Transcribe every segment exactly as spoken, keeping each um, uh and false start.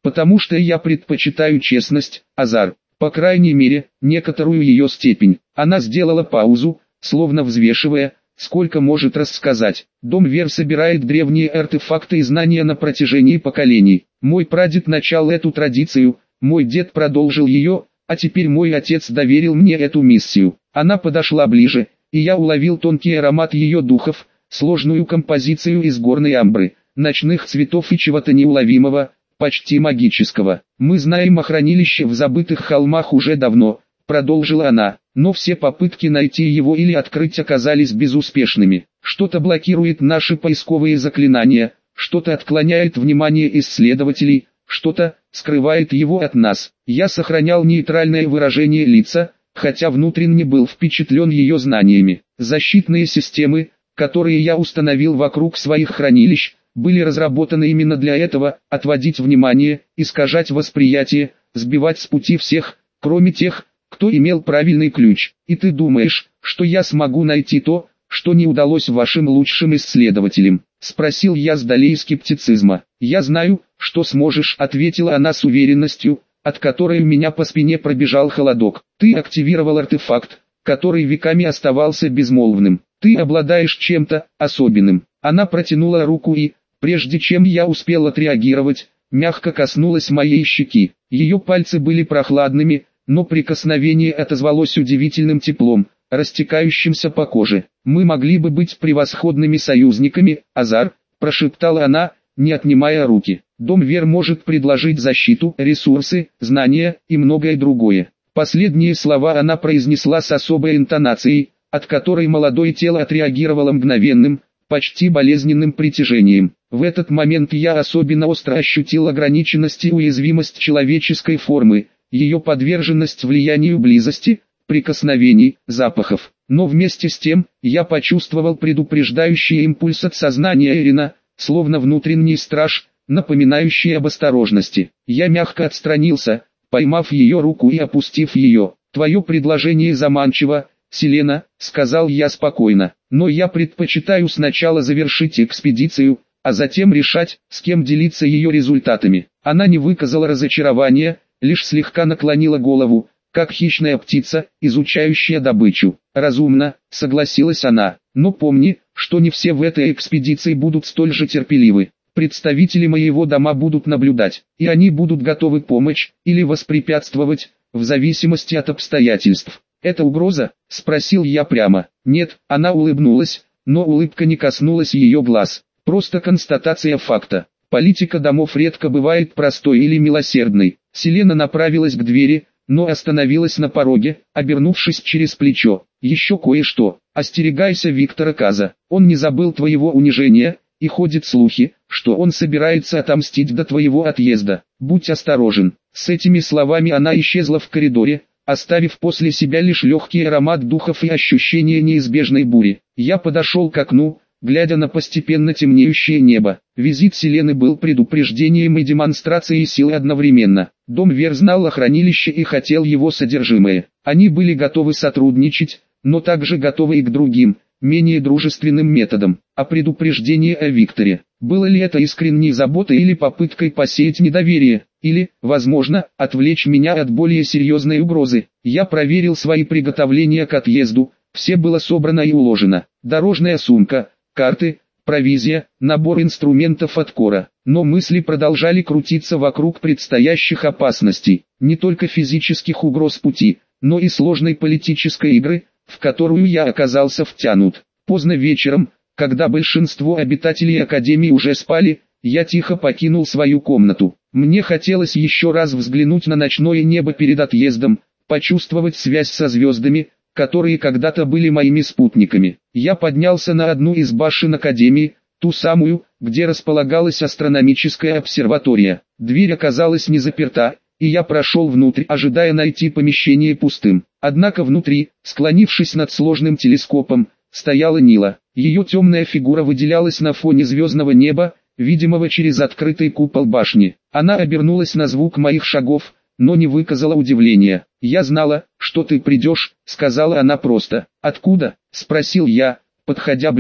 Потому что я предпочитаю честность, Азар. По крайней мере, некоторую ее степень. Она сделала паузу, словно взвешивая, сколько может рассказать. Дом Вер собирает древние артефакты и знания на протяжении поколений. Мой прадед начал эту традицию, мой дед продолжил ее, а теперь мой отец доверил мне эту миссию. Она подошла ближе, и я уловил тонкий аромат ее духов, сложную композицию из горной амбры, ночных цветов и чего-то неуловимого, почти магического. Мы знаем о хранилище в забытых холмах уже давно, продолжила она, но все попытки найти его или открыть оказались безуспешными. Что-то блокирует наши поисковые заклинания, что-то отклоняет внимание исследователей, что-то скрывает его от нас. Я сохранял нейтральное выражение лица, хотя внутренне был впечатлен ее знаниями. Защитные системы, которые я установил вокруг своих хранилищ, были разработаны именно для этого: отводить внимание, искажать восприятие, сбивать с пути всех, кроме тех, кто имел правильный ключ. И ты думаешь, что я смогу найти то, что не удалось вашим лучшим исследователям? Спросил я с долей скептицизма. Я знаю, что сможешь, ответила она с уверенностью, от которой у меня по спине пробежал холодок. Ты активировал артефакт, который веками оставался безмолвным. Ты обладаешь чем-то особенным. Она протянула руку и, прежде чем я успел отреагировать, мягко коснулась моей щеки. Ее пальцы были прохладными, но прикосновение отозвалось удивительным теплом, растекающимся по коже. «Мы могли бы быть превосходными союзниками, Азар», – прошептала она, не отнимая руки. «Дом Вер может предложить защиту, ресурсы, знания и многое другое». Последние слова она произнесла с особой интонацией, от которой молодое тело отреагировало мгновенным, почти болезненным притяжением. В этот момент я особенно остро ощутил ограниченность и уязвимость человеческой формы, ее подверженность влиянию близости, прикосновений, запахов. Но вместе с тем, я почувствовал предупреждающий импульс от сознания Эрина, словно внутренний страж, напоминающий об осторожности. Я мягко отстранился, поймав ее руку и опустив ее. «Твое предложение заманчиво, Селена», — сказал я спокойно, «но я предпочитаю сначала завершить экспедицию, а затем решать, с кем делиться ее результатами». Она не выказала разочарования, лишь слегка наклонила голову, как хищная птица, изучающая добычу. «Разумно», — согласилась она, «но помни, что не все в этой экспедиции будут столь же терпеливы. Представители моего дома будут наблюдать, и они будут готовы помочь или воспрепятствовать, в зависимости от обстоятельств». «Это угроза?» – спросил я прямо. «Нет», – она улыбнулась, но улыбка не коснулась ее глаз. «Просто констатация факта. Политика домов редко бывает простой или милосердной». Селена направилась к двери, но остановилась на пороге, обернувшись через плечо. «Еще кое-что. Остерегайся Виктора Каза. Он не забыл твоего унижения, и ходят слухи, что он собирается отомстить до твоего отъезда. Будь осторожен». С этими словами она исчезла в коридоре, оставив после себя лишь легкий аромат духов и ощущение неизбежной бури. Я подошел к окну, глядя на постепенно темнеющее небо. Визит Селены был предупреждением и демонстрацией силы одновременно. Дом Вер знал о хранилище и хотел его содержимое. Они были готовы сотрудничать, но также готовы и к другим, менее дружественным методам. А предупреждение о Викторе, было ли это искренней заботой или попыткой посеять недоверие, или, возможно, отвлечь меня от более серьезной угрозы? Я проверил свои приготовления к отъезду, все было собрано и уложено. Дорожная сумка, карты, провизия, набор инструментов от Кора. Но мысли продолжали крутиться вокруг предстоящих опасностей, не только физических угроз пути, но и сложной политической игры, в которую я оказался втянут. Поздно вечером, когда большинство обитателей Академии уже спали, я тихо покинул свою комнату. Мне хотелось еще раз взглянуть на ночное небо перед отъездом, почувствовать связь со звездами, которые когда-то были моими спутниками. Я поднялся на одну из башен Академии, ту самую, где располагалась астрономическая обсерватория. Дверь оказалась не заперта, и я прошел внутрь, ожидая найти помещение пустым. Однако внутри, склонившись над сложным телескопом, стояла Нила. Ее темная фигура выделялась на фоне звездного неба, видимого через открытый купол башни. Она обернулась на звук моих шагов, но не выказала удивления. «Я знала, что ты придешь», — сказала она просто. «Откуда?» — спросил я, подходя ближе.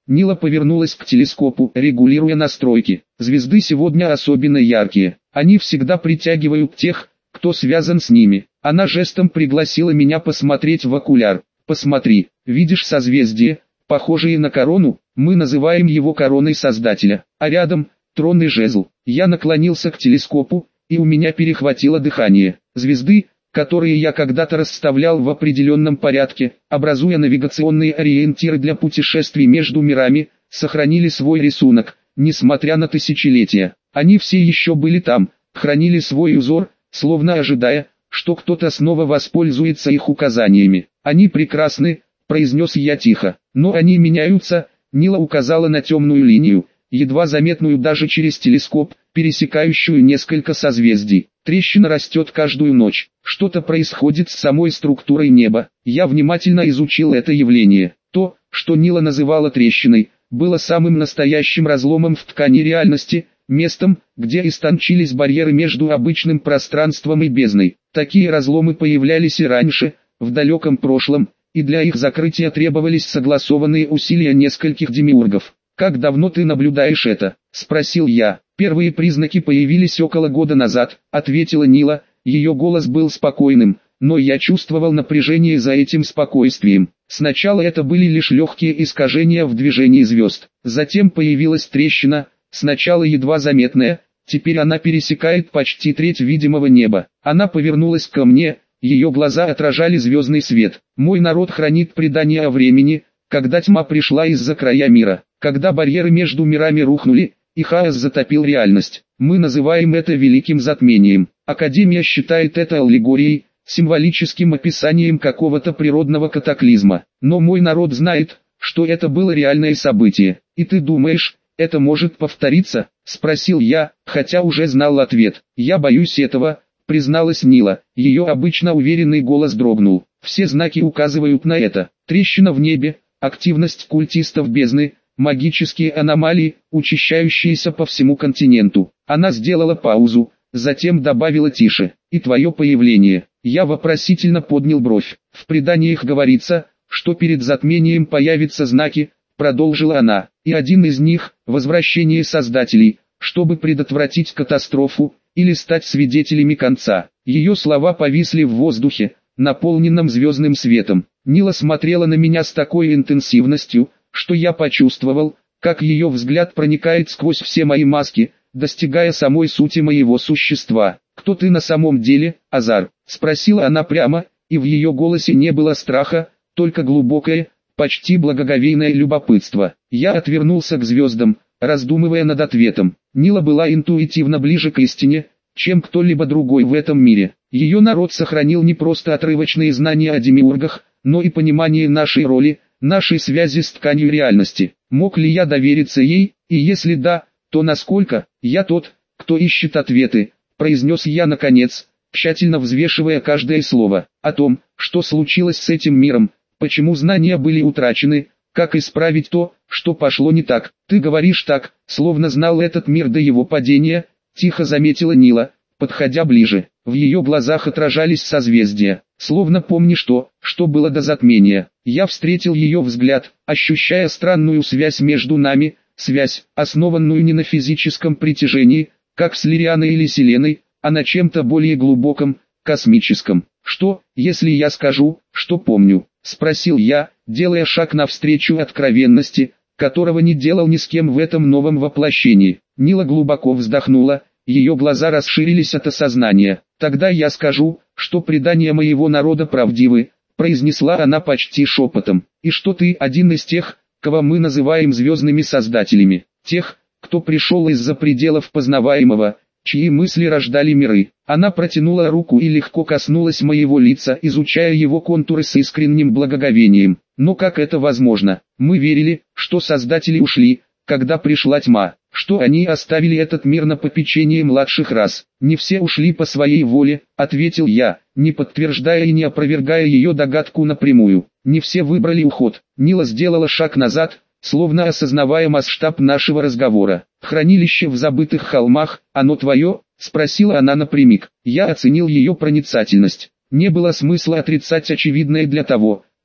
Нила повернулась к телескопу, регулируя настройки. Звезды сегодня особенно яркие. Они всегда притягивают тех, кто связан с ними. Она жестом пригласила меня посмотреть в окуляр. Посмотри, видишь созвездие, похожие на корону? Мы называем его короной Создателя. А рядом – тронный жезл. Я наклонился к телескопу, и у меня перехватило дыхание. Звезды, которые я когда-то расставлял в определенном порядке, образуя навигационные ориентиры для путешествий между мирами, сохранили свой рисунок, несмотря на тысячелетия. Они все еще были там, хранили свой узор, словно ожидая, что кто-то снова воспользуется их указаниями. «Они прекрасны», — произнес я тихо, — «но они меняются». Нила указала на темную линию, едва заметную даже через телескоп, пересекающую несколько созвездий. Трещина растет каждую ночь. Что-то происходит с самой структурой неба. Я внимательно изучил это явление. То, что Нила называла трещиной, было самым настоящим разломом в ткани реальности, местом, где истончились барьеры между обычным пространством и бездной. Такие разломы появлялись и раньше, в далеком прошлом, и для их закрытия требовались согласованные усилия нескольких демиургов. «Как давно ты наблюдаешь это?» – спросил я. «Первые признаки появились около года назад», – ответила Нила. Ее голос был спокойным, но я чувствовал напряжение за этим спокойствием. Сначала это были лишь легкие искажения в движении звезд. Затем появилась трещина, сначала едва заметная, теперь она пересекает почти треть видимого неба. Она повернулась ко мне, ее глаза отражали звездный свет. «Мой народ хранит предание о времени, когда тьма пришла из-за края мира, когда барьеры между мирами рухнули, и хаос затопил реальность. Мы называем это великим затмением. Академия считает это аллегорией, символическим описанием какого-то природного катаклизма. Но мой народ знает, что это было реальное событие. И ты думаешь, это может повториться?» – спросил я, хотя уже знал ответ. «Я боюсь этого», – призналась Нила. Ее обычно уверенный голос дрогнул. «Все знаки указывают на это. Трещина в небе, активность культистов бездны, магические аномалии, учащающиеся по всему континенту». Она сделала паузу, затем добавила тише. «И твое появление». Я вопросительно поднял бровь. «В преданиях говорится, что перед затмением появятся знаки», продолжила она, «и один из них – возвращение Создателей, чтобы предотвратить катастрофу, или стать свидетелями конца». Ее слова повисли в воздухе, наполненном звездным светом. Нила смотрела на меня с такой интенсивностью, что я почувствовал, как ее взгляд проникает сквозь все мои маски, достигая самой сути моего существа. «Кто ты на самом деле, Азар?» – спросила она прямо, и в ее голосе не было страха, только глубокое, почти благоговейное любопытство. Я отвернулся к звездам, раздумывая над ответом. Нила была интуитивно ближе к истине, чем кто-либо другой в этом мире. Ее народ сохранил не просто отрывочные знания о демиургах, но и понимание нашей роли, нашей связи с тканью реальности. Мог ли я довериться ей, и если да, то насколько? «Я тот, кто ищет ответы», произнес я наконец, тщательно взвешивая каждое слово. «О том, что случилось с этим миром, почему знания были утрачены, как исправить то, что пошло не так. Ты говоришь так, словно знал этот мир до его падения», тихо заметила Нила, подходя ближе. В ее глазах отражались созвездия. «Словно помнишь то, что было до затмения». Я встретил ее взгляд, ощущая странную связь между нами, связь, основанную не на физическом притяжении, как с Лирианой или Селеной, а на чем-то более глубоком, космическом. «Что, если я скажу, что помню?» – спросил я, делая шаг навстречу откровенности, которого не делал ни с кем в этом новом воплощении. Нила глубоко вздохнула, ее глаза расширились от осознания. «Тогда я скажу, что предания моего народа правдивы», – произнесла она почти шепотом, «и что ты один из тех, кого мы называем звездными создателями, тех, кто пришел из-за пределов познаваемого, чьи мысли рождали миры». Она протянула руку и легко коснулась моего лица, изучая его контуры с искренним благоговением. «Но как это возможно? Мы верили, что создатели ушли, когда пришла тьма, что они оставили этот мир на попечение младших рас». «Не все ушли по своей воле», — ответил я, не подтверждая и не опровергая ее догадку напрямую. «Не все выбрали уход». Нила сделала шаг назад, словно осознавая масштаб нашего разговора. «Хранилище в забытых холмах, оно твое?» — спросила она напрямик. Я оценил ее проницательность. Не было смысла отрицать очевидное для того,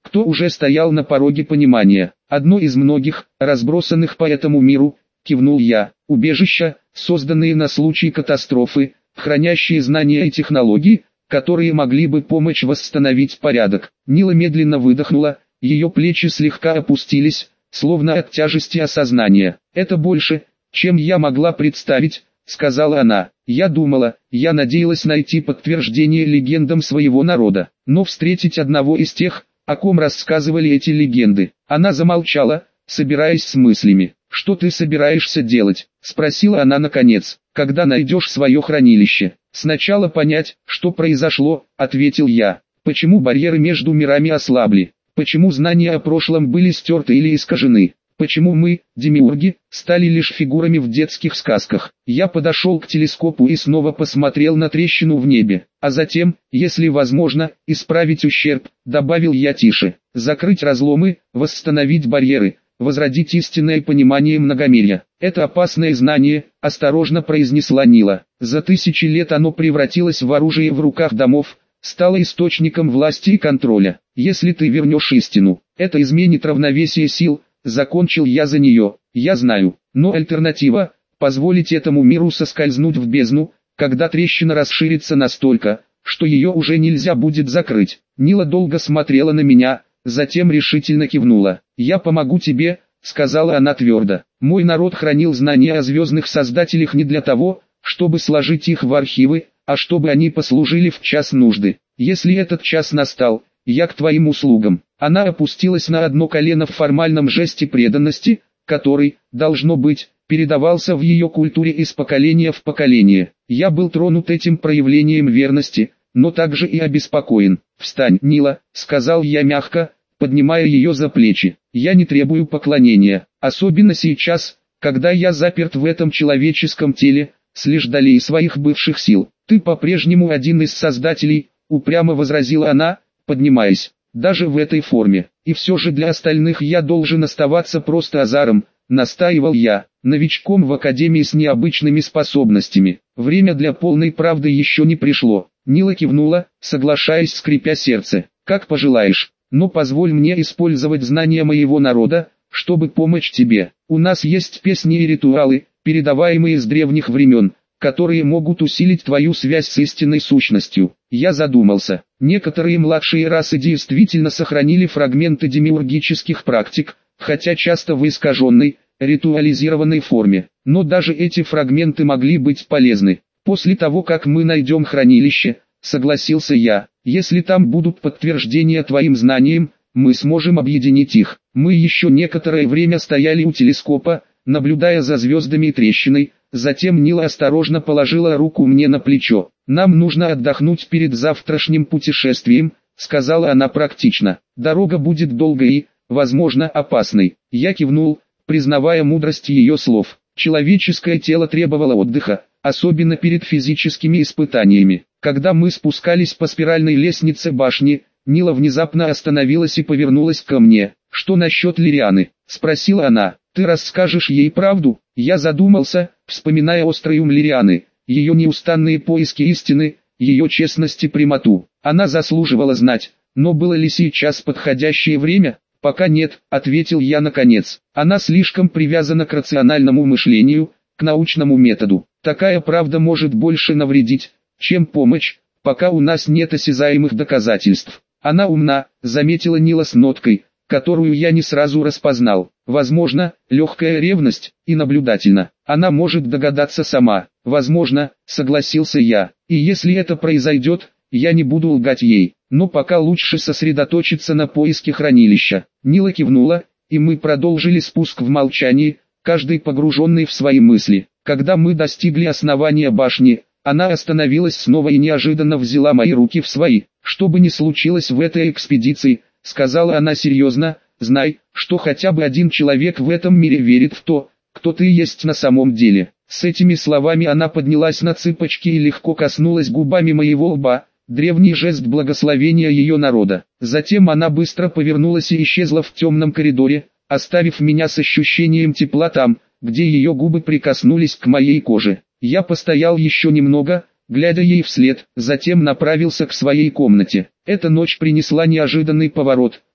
кто уже стоял на пороге понимания. Одно из многих, разбросанных по этому миру, кивнул я. Убежища, созданные на случай катастрофы, хранящие знания и технологии, которые могли бы помочь восстановить порядок. Нила медленно выдохнула, ее плечи слегка опустились, словно от тяжести осознания. «Это больше, чем я могла представить», — сказала она. «Я думала, я надеялась найти подтверждение легендам своего народа, но встретить одного из тех, о ком рассказывали эти легенды». Она замолчала, собираясь с мыслями. «Что ты собираешься делать?» — спросила она наконец. «Когда найдешь свое хранилище?» «Сначала понять, что произошло», — ответил я. «Почему барьеры между мирами ослабли? Почему знания о прошлом были стерты или искажены? Почему мы, демиурги, стали лишь фигурами в детских сказках?» Я подошел к телескопу и снова посмотрел на трещину в небе. «А затем, если возможно, исправить ущерб», — добавил я тише. «Закрыть разломы, восстановить барьеры, возродить истинное понимание многомерия. Это опасное знание», — осторожно произнесла Нила. «За тысячи лет оно превратилось в оружие в руках домов, стало источником власти и контроля. Если ты вернешь истину, это изменит равновесие сил», — закончил я за нее. «Я знаю, но альтернатива — позволить этому миру соскользнуть в бездну, когда трещина расширится настолько, что ее уже нельзя будет закрыть». Нила долго смотрела на меня, затем решительно кивнула. «Я помогу тебе», — сказала она твердо. «Мой народ хранил знания о звездных создателях не для того, чтобы сложить их в архивы, а чтобы они послужили в час нужды. Если этот час настал, я к твоим услугам». Она опустилась на одно колено в формальном жесте преданности, который, должно быть, передавался в ее культуре из поколения в поколение. Я был тронут этим проявлением верности, но также и обеспокоен. «Встань, Нила», — сказал я мягко, поднимая ее за плечи. «Я не требую поклонения, особенно сейчас, когда я заперт в этом человеческом теле, с лишь долей своих бывших сил. Ты по-прежнему один из создателей», — упрямо возразила она, поднимаясь. «Даже в этой форме. И все же для остальных я должен оставаться просто Азаром», — настаивал я, новичком в академии с необычными способностями. Время для полной правды еще не пришло. Нила кивнула, соглашаясь, скрипя сердце. «Как пожелаешь, но позволь мне использовать знания моего народа, чтобы помочь тебе. У нас есть песни и ритуалы, передаваемые с древних времен, которые могут усилить твою связь с истинной сущностью». Я задумался. Некоторые младшие расы действительно сохранили фрагменты демиургических практик, хотя часто в искаженной, ритуализированной форме. Но даже эти фрагменты могли быть полезны. «После того, как мы найдем хранилище», — согласился я, — «если там будут подтверждения твоим знаниям, мы сможем объединить их». Мы еще некоторое время стояли у телескопа, наблюдая за звездами и трещиной. Затем Нила осторожно положила руку мне на плечо. «Нам нужно отдохнуть перед завтрашним путешествием», — сказала она практично. «Дорога будет долгой и, возможно, опасной». Я кивнул, признавая мудрость ее слов. Человеческое тело требовало отдыха, особенно перед физическими испытаниями. Когда мы спускались по спиральной лестнице башни, Нила внезапно остановилась и повернулась ко мне. «Что насчет Лирианы?» — спросила она. «Ты расскажешь ей правду?» Я задумался, вспоминая острый ум Лирианы, ее неустанные поиски истины, ее честность и прямоту. Она заслуживала знать, но было ли сейчас подходящее время? «Пока нет», — ответил я наконец. «Она слишком привязана к рациональному мышлению, к научному методу. Такая правда может больше навредить, чем помочь, пока у нас нет осязаемых доказательств». «Она умна», — заметила Нила с ноткой, которую я не сразу распознал. «Возможно, легкая ревность, и наблюдательна. Она может догадаться сама». «Возможно», — согласился я. «И если это произойдет, я не буду лгать ей. Но пока лучше сосредоточиться на поиске хранилища». Нила кивнула, и мы продолжили спуск в молчании, каждый погруженный в свои мысли. Когда мы достигли основания башни, она остановилась снова и неожиданно взяла мои руки в свои. «Что бы ни случилось в этой экспедиции», — сказала она серьезно, — «знай, что хотя бы один человек в этом мире верит в то, кто ты есть на самом деле». С этими словами она поднялась на цыпочки и легко коснулась губами моего лба, древний жест благословения ее народа. Затем она быстро повернулась и исчезла в темном коридоре, оставив меня с ощущением тепла там, где ее губы прикоснулись к моей коже. Я постоял еще немного, глядя ей вслед, затем направился к своей комнате. Эта ночь принесла неожиданный поворот,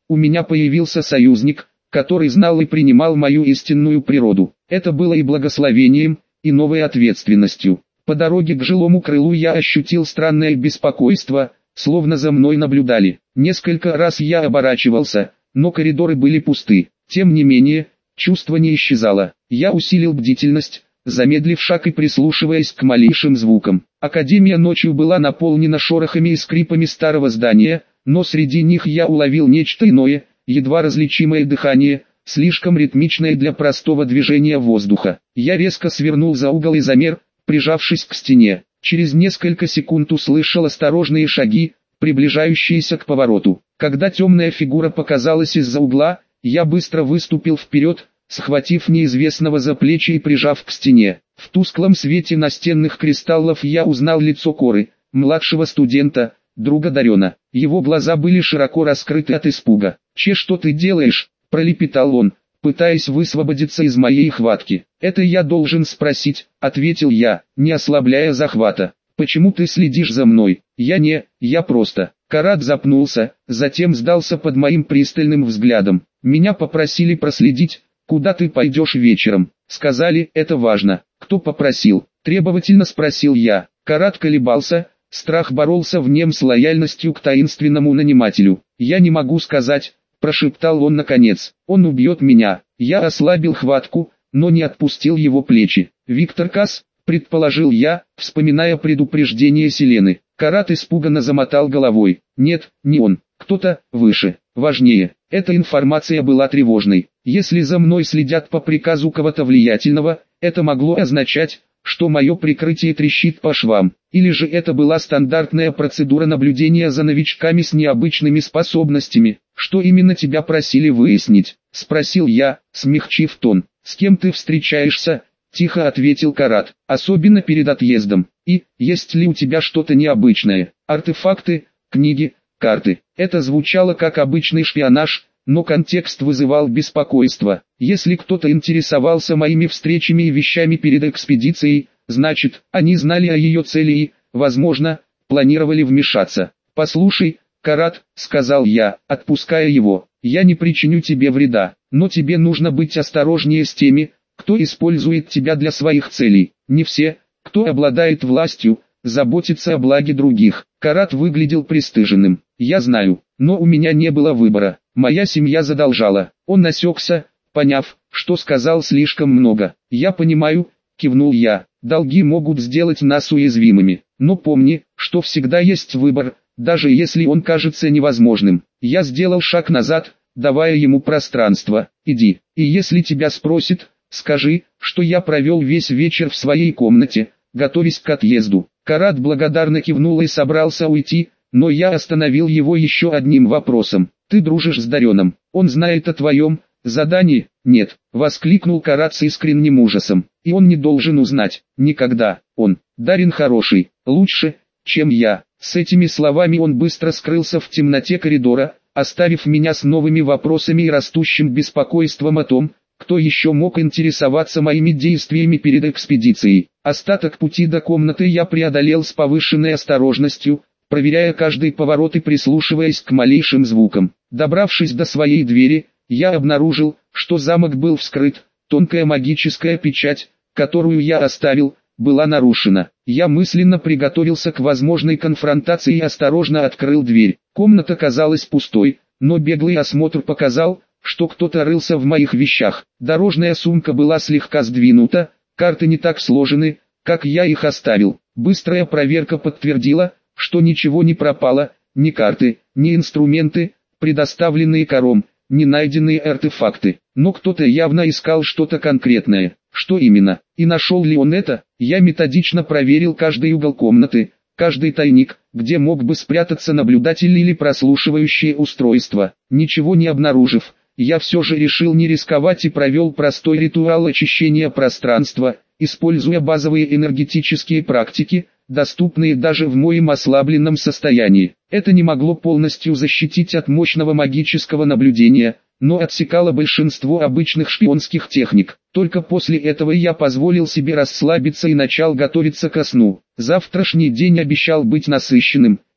у меня появился союзник, который знал и принимал мою истинную природу. Это было и благословением, и новой ответственностью. По дороге к жилому крылу я ощутил странное беспокойство, словно за мной наблюдали. Несколько раз я оборачивался, но коридоры были пусты. Тем не менее, чувство не исчезало. Я усилил бдительность, замедлив шаг и прислушиваясь к малейшим звукам. Академия ночью была наполнена шорохами и скрипами старого здания, но среди них я уловил нечто иное, едва различимое дыхание, слишком ритмичное для простого движения воздуха. Я резко свернул за угол и замер, прижавшись к стене. Через несколько секунд услышал осторожные шаги, приближающиеся к повороту. Когда темная фигура показалась из-за угла, я быстро выступил вперед, схватив неизвестного за плечи и прижав к стене. В тусклом свете настенных кристаллов я узнал лицо Коры, младшего студента, друга Дарена. Его глаза были широко раскрыты от испуга. «Че, что ты делаешь?» – пролепетал он, пытаясь высвободиться из моей хватки. «Это я должен спросить», – ответил я, не ослабляя захвата. «Почему ты следишь за мной?» «Я не, я просто». Карат запнулся, затем сдался под моим пристальным взглядом. «Меня попросили проследить, куда ты пойдешь вечером. Сказали, это важно». «Кто попросил?» – требовательно спросил я. Карат колебался, страх боролся в нем с лояльностью к таинственному нанимателю. «Я не могу сказать», – прошептал он наконец. «Он убьет меня». Я ослабил хватку, но не отпустил его плечи. «Виктор Касс», – предположил я, вспоминая предупреждение Селены. Карат испуганно замотал головой. «Нет, не он. Кто-то выше, важнее». Эта информация была тревожной. Если за мной следят по приказу кого-то влиятельного, это могло означать, что мое прикрытие трещит по швам. Или же это была стандартная процедура наблюдения за новичками с необычными способностями. «Что именно тебя просили выяснить?» – спросил я, смягчив тон. «С кем ты встречаешься?» – тихо ответил Карат. «Особенно перед отъездом. И, есть ли у тебя что-то необычное? Артефакты, книги, карты?» Это звучало как обычный шпионаж, но контекст вызывал беспокойство. Если кто-то интересовался моими встречами и вещами перед экспедицией, значит, они знали о ее цели и, возможно, планировали вмешаться. «Послушай, Карат», — сказал я, отпуская его, — «я не причиню тебе вреда, но тебе нужно быть осторожнее с теми, кто использует тебя для своих целей. Не все, кто обладает властью, заботятся о благе других». Карат выглядел пристыженным. «Я знаю, но у меня не было выбора. Моя семья задолжала». Он осекся, поняв, что сказал слишком много. «Я понимаю», — кивнул я, — «долги могут сделать нас уязвимыми. Но помни, что всегда есть выбор, даже если он кажется невозможным». Я сделал шаг назад, давая ему пространство. «Иди, и если тебя спросят, скажи, что я провел весь вечер в своей комнате, готовясь к отъезду». Карат благодарно кивнул и собрался уйти, но я остановил его еще одним вопросом. «Ты дружишь с Дареном? Он знает о твоем задании?» «Нет», — воскликнул Карат с искренним ужасом. «И он не должен узнать. Никогда. Он, Дарен хороший, лучше, чем я». С этими словами он быстро скрылся в темноте коридора, оставив меня с новыми вопросами и растущим беспокойством о том, кто еще мог интересоваться моими действиями перед экспедицией. Остаток пути до комнаты я преодолел с повышенной осторожностью, проверяя каждый поворот и прислушиваясь к малейшим звукам. Добравшись до своей двери, я обнаружил, что замок был вскрыт, тонкая магическая печать, которую я оставил, была нарушена. Я мысленно приготовился к возможной конфронтации и осторожно открыл дверь. Комната казалась пустой, но беглый осмотр показал, что кто-то рылся в моих вещах. Дорожная сумка была слегка сдвинута, карты не так сложены, как я их оставил. Быстрая проверка подтвердила, что ничего не пропало, ни карты, ни инструменты, предоставленные Кором, ни найденные артефакты. Но кто-то явно искал что-то конкретное. Что именно? И нашел ли он это? Я методично проверил каждый угол комнаты, каждый тайник, где мог бы спрятаться наблюдатель или прослушивающее устройство. Ничего не обнаружив, я все же решил не рисковать и провел простой ритуал очищения пространства, используя базовые энергетические практики, доступные даже в моем ослабленном состоянии. Это не могло полностью защитить от мощного магического наблюдения, но отсекало большинство обычных шпионских техник. Только после этого я позволил себе расслабиться и начал готовиться ко сну. Завтрашний день обещал быть насыщенным,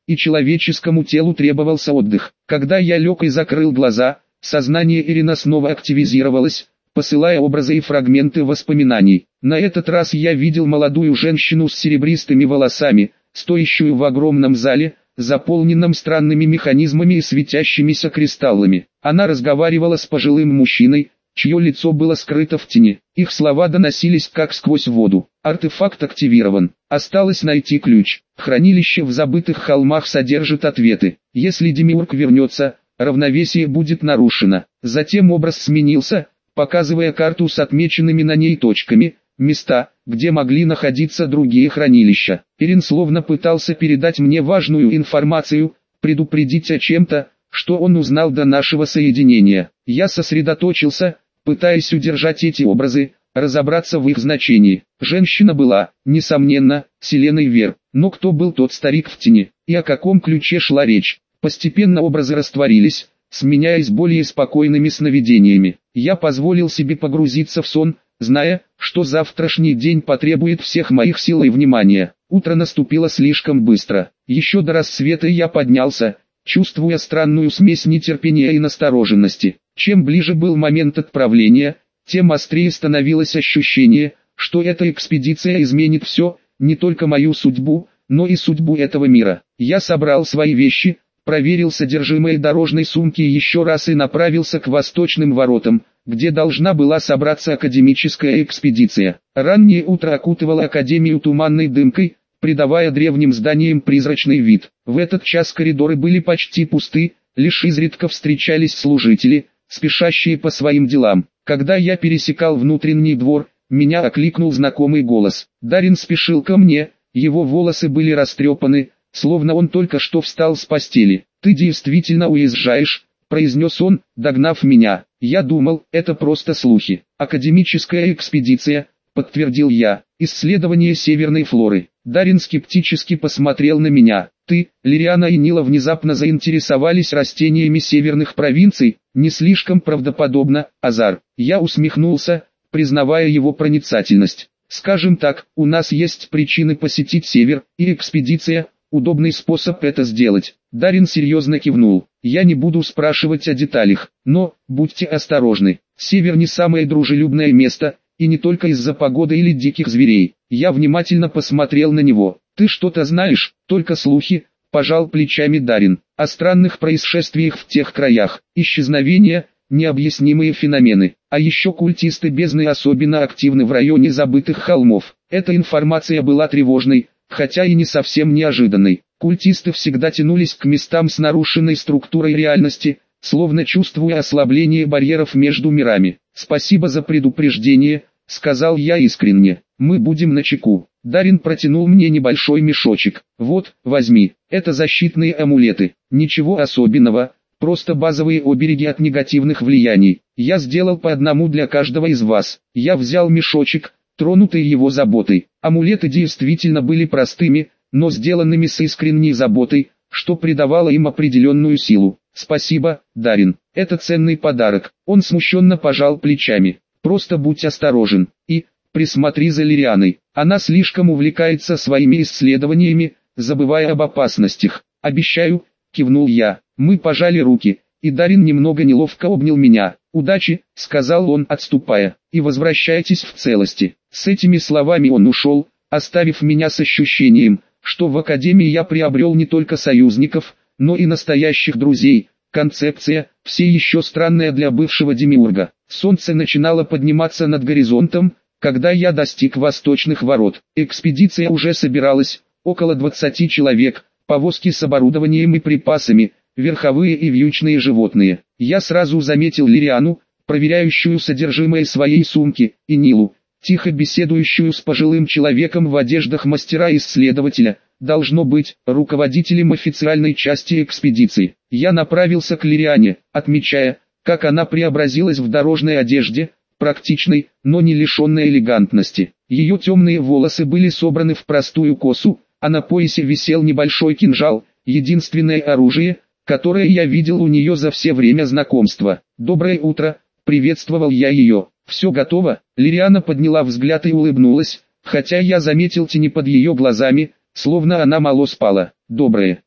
и человеческому телу требовался отдых. Когда я лег и закрыл глаза, сознание Ирина снова активизировалось, посылая образы и фрагменты воспоминаний. На этот раз я видел молодую женщину с серебристыми волосами, стоящую в огромном зале, заполненном странными механизмами и светящимися кристаллами. Она разговаривала с пожилым мужчиной, чье лицо было скрыто в тени. Их слова доносились как сквозь воду. Артефакт активирован. Осталось найти ключ. Хранилище в забытых холмах содержит ответы. Если Демиург вернется, равновесие будет нарушено. Затем образ сменился, показывая карту с отмеченными на ней точками, места, где могли находиться другие хранилища. Ирин словно пытался передать мне важную информацию, предупредить о чем-то, что он узнал до нашего соединения. Я сосредоточился, пытаясь удержать эти образы, разобраться в их значении. Женщина была, несомненно, Селеной Вер. Но кто был тот старик в тени, и о каком ключе шла речь? Постепенно образы растворились, сменяясь более спокойными сновидениями. Я позволил себе погрузиться в сон, зная, что завтрашний день потребует всех моих сил и внимания. Утро наступило слишком быстро. Еще до рассвета я поднялся, чувствуя странную смесь нетерпения и настороженности. Чем ближе был момент отправления, тем острее становилось ощущение, что эта экспедиция изменит все, не только мою судьбу, но и судьбу этого мира. Я собрал свои вещи, проверил содержимое дорожной сумки еще раз и направился к восточным воротам, где должна была собраться академическая экспедиция. Раннее утро окутывало академию туманной дымкой, придавая древним зданиям призрачный вид. В этот час коридоры были почти пусты, лишь изредка встречались служители, спешащие по своим делам. Когда я пересекал внутренний двор, меня окликнул знакомый голос. Дарин спешил ко мне, его волосы были растрепаны, словно он только что встал с постели. «Ты действительно уезжаешь», — произнес он, догнав меня. «Я думал, это просто слухи». «Академическая экспедиция», — подтвердил я, — «исследование северной флоры». Дарин скептически посмотрел на меня. «Ты, Лириана и Нила внезапно заинтересовались растениями северных провинций, не слишком правдоподобно, Азар». Я усмехнулся, признавая его проницательность. «Скажем так, у нас есть причины посетить север, и экспедиция — удобный способ это сделать». Дарин серьезно кивнул. «Я не буду спрашивать о деталях, но, будьте осторожны, север не самое дружелюбное место, и не только из-за погоды или диких зверей». Я внимательно посмотрел на него. «Ты что-то знаешь?» «Только слухи», — пожал плечами Дарин, — «о странных происшествиях в тех краях, исчезновения, необъяснимые феномены. А еще культисты бездны особенно активны в районе забытых холмов». Эта информация была тревожной, хотя и не совсем неожиданной. Культисты всегда тянулись к местам с нарушенной структурой реальности, словно чувствуя ослабление барьеров между мирами. «Спасибо за предупреждение», — сказал я искренне. «Мы будем начеку». Дарин протянул мне небольшой мешочек. «Вот, возьми, это защитные амулеты. Ничего особенного, просто базовые обереги от негативных влияний. Я сделал по одному для каждого из вас». Я взял мешочек, тронутый его заботой. Амулеты действительно были простыми, но сделанными с искренней заботой, что придавало им определенную силу. «Спасибо, Дарин, это ценный подарок». Он смущенно пожал плечами. «Просто будь осторожен, и присмотри за Лирианой. Она слишком увлекается своими исследованиями, забывая об опасностях». «Обещаю», — кивнул я. Мы пожали руки, и Дарин немного неловко обнял меня. «Удачи», — сказал он, отступая, — «и возвращайтесь в целости». С этими словами он ушел, оставив меня с ощущением, что в академии я приобрел не только союзников, но и настоящих друзей. Концепция, все еще странная для бывшего демиурга. Солнце начинало подниматься над горизонтом, когда я достиг восточных ворот. Экспедиция уже собиралась, около двадцати человек, повозки с оборудованием и припасами, верховые и вьючные животные. Я сразу заметил Лириану, проверяющую содержимое своей сумки, и Нилу, тихо беседующую с пожилым человеком в одеждах мастера-исследователя, должно быть, руководителем официальной части экспедиции. Я направился к Лириане, отмечая, как она преобразилась в дорожной одежде, практичной, но не лишенной элегантности. Ее темные волосы были собраны в простую косу, а на поясе висел небольшой кинжал, единственное оружие, которое я видел у нее за все время знакомства. «Доброе утро», — приветствовал я ее. «Все готово?» Лириана подняла взгляд и улыбнулась, хотя я заметил тени под ее глазами, словно она мало спала. «Доброе»,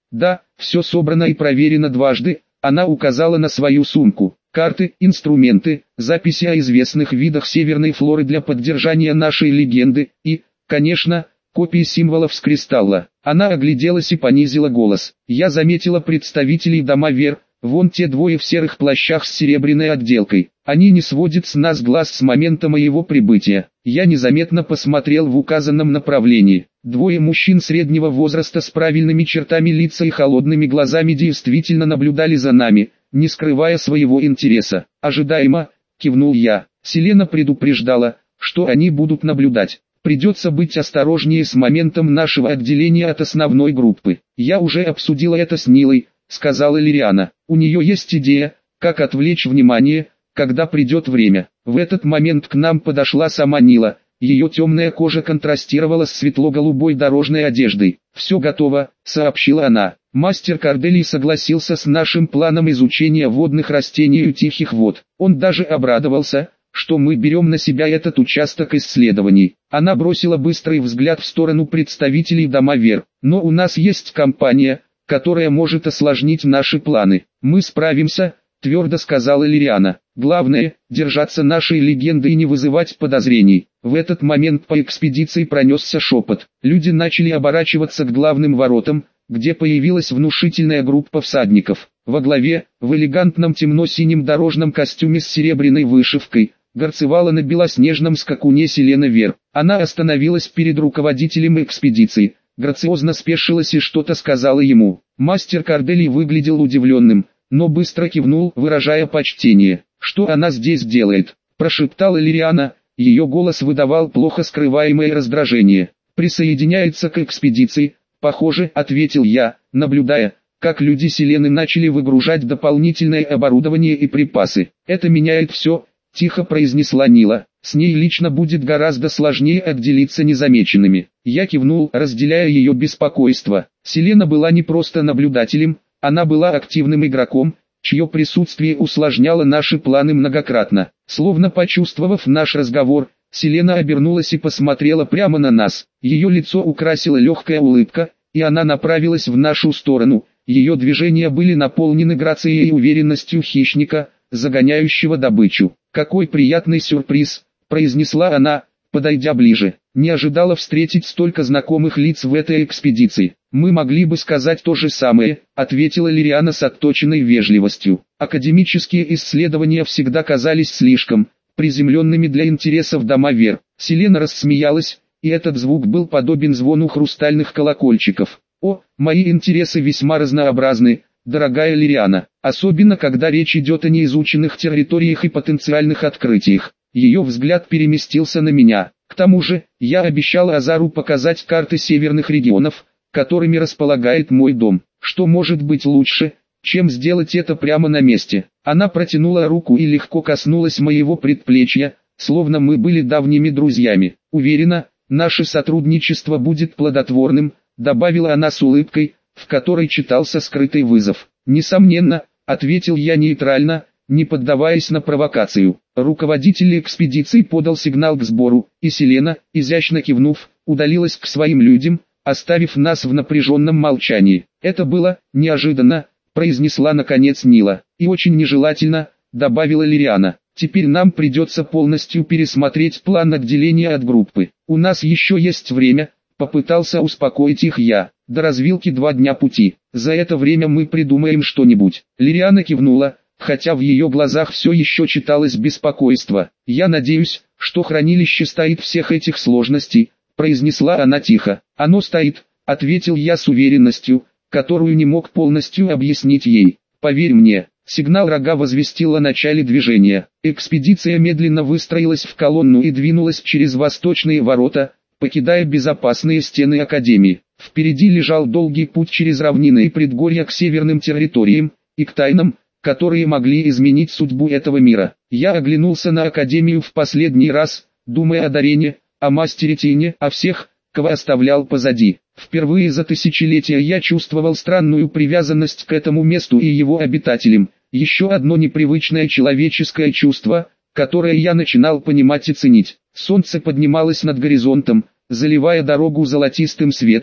Да, все собрано и проверено дважды. Она указала на свою сумку. Карты, инструменты, записи о известных видах северной флоры для поддержания нашей легенды и, конечно, копии символов с кристалла. Она огляделась и понизила голос. Я заметила представителей дома Вер, вон те двое в серых плащах с серебряной отделкой. Они не сводят с нас глаз с момента моего прибытия. Я незаметно посмотрел в указанном направлении. Двое мужчин среднего возраста с правильными чертами лица и холодными глазами действительно наблюдали за нами, не скрывая своего интереса. «Ожидаемо», — кивнул я. Селена предупреждала, что они будут наблюдать. Придется быть осторожнее с моментом нашего отделения от основной группы. Я уже обсудила это с Нилой, сказала Лириана. У нее есть идея, как отвлечь внимание, когда придет время. В этот момент к нам подошла сама Нила. Ее темная кожа контрастировала с светло-голубой дорожной одеждой. «Все готово», — сообщила она. Мастер Корделий согласился с нашим планом изучения водных растений у тихих вод. Он даже обрадовался, что мы берем на себя этот участок исследований. Она бросила быстрый взгляд в сторону представителей дома Вер. «Но у нас есть компания, которая может осложнить наши планы. Мы справимся», — твердо сказала Лириана. «Главное, держаться нашей легенды и не вызывать подозрений». В этот момент по экспедиции пронесся шепот. Люди начали оборачиваться к главным воротам, где появилась внушительная группа всадников. Во главе, в элегантном темно-синем дорожном костюме с серебряной вышивкой, горцевала на белоснежном скакуне Селена Вер. Она остановилась перед руководителем экспедиции, грациозно спешилась и что-то сказала ему. Мастер Корделий выглядел удивленным, но быстро кивнул, выражая почтение. «Что она здесь делает?» – прошептала Лириана, ее голос выдавал плохо скрываемое раздражение. «Присоединяется к экспедиции, похоже», – ответил я, наблюдая, как люди Селены начали выгружать дополнительное оборудование и припасы. «Это меняет все», – тихо произнесла Нила. «С ней лично будет гораздо сложнее отделиться незамеченными». Я кивнул, разделяя ее беспокойство. Селена была не просто наблюдателем, она была активным игроком, чье присутствие усложняло наши планы многократно. Словно почувствовав наш разговор, Селена обернулась и посмотрела прямо на нас. Ее лицо украсила легкая улыбка, и она направилась в нашу сторону. Ее движения были наполнены грацией и уверенностью хищника, загоняющего добычу. «Какой приятный сюрприз», — произнесла она, подойдя ближе. «Не ожидала встретить столько знакомых лиц в этой экспедиции». «Мы могли бы сказать то же самое», — ответила Лириана с отточенной вежливостью. «Академические исследования всегда казались слишком приземленными для интересов дома Вер». Селена рассмеялась, и этот звук был подобен звону хрустальных колокольчиков. «О, мои интересы весьма разнообразны, дорогая Лириана, особенно когда речь идет о неизученных территориях и потенциальных открытиях». Ее взгляд переместился на меня. «К тому же, я обещала Азару показать карты северных регионов, которыми располагает мой дом. Что может быть лучше, чем сделать это прямо на месте?» Она протянула руку и легко коснулась моего предплечья, словно мы были давними друзьями. «Уверена, наше сотрудничество будет плодотворным», — добавила она с улыбкой, в которой читался скрытый вызов. «Несомненно», — ответил я нейтрально, не поддаваясь на провокацию. Руководитель экспедиции подал сигнал к сбору, и Селена, изящно кивнув, удалилась к своим людям, оставив нас в напряженном молчании. «Это было неожиданно», — произнесла наконец Нила. «И очень нежелательно», — добавила Лириана. «Теперь нам придется полностью пересмотреть план отделения от группы. У нас еще есть время», — попытался успокоить их я. «До развилки два дня пути. За это время мы придумаем что-нибудь». Лириана кивнула, хотя в ее глазах все еще читалось беспокойство. «Я надеюсь, что хранилище стоит всех этих сложностей», — произнесла она тихо. «Оно стоит», — ответил я с уверенностью, которую не мог полностью объяснить ей. «Поверь мне». Сигнал рога возвестил о начале движения. Экспедиция медленно выстроилась в колонну и двинулась через восточные ворота, покидая безопасные стены Академии. Впереди лежал долгий путь через равнины и предгорья к северным территориям, и к тайнам, которые могли изменить судьбу этого мира. Я оглянулся на Академию в последний раз, думая о Дарене, о мастере тени, о всех, кого оставлял позади. Впервые за тысячелетия я чувствовал странную привязанность к этому месту и его обитателям. Еще одно непривычное человеческое чувство, которое я начинал понимать и ценить. Солнце поднималось над горизонтом, заливая дорогу золотистым светом,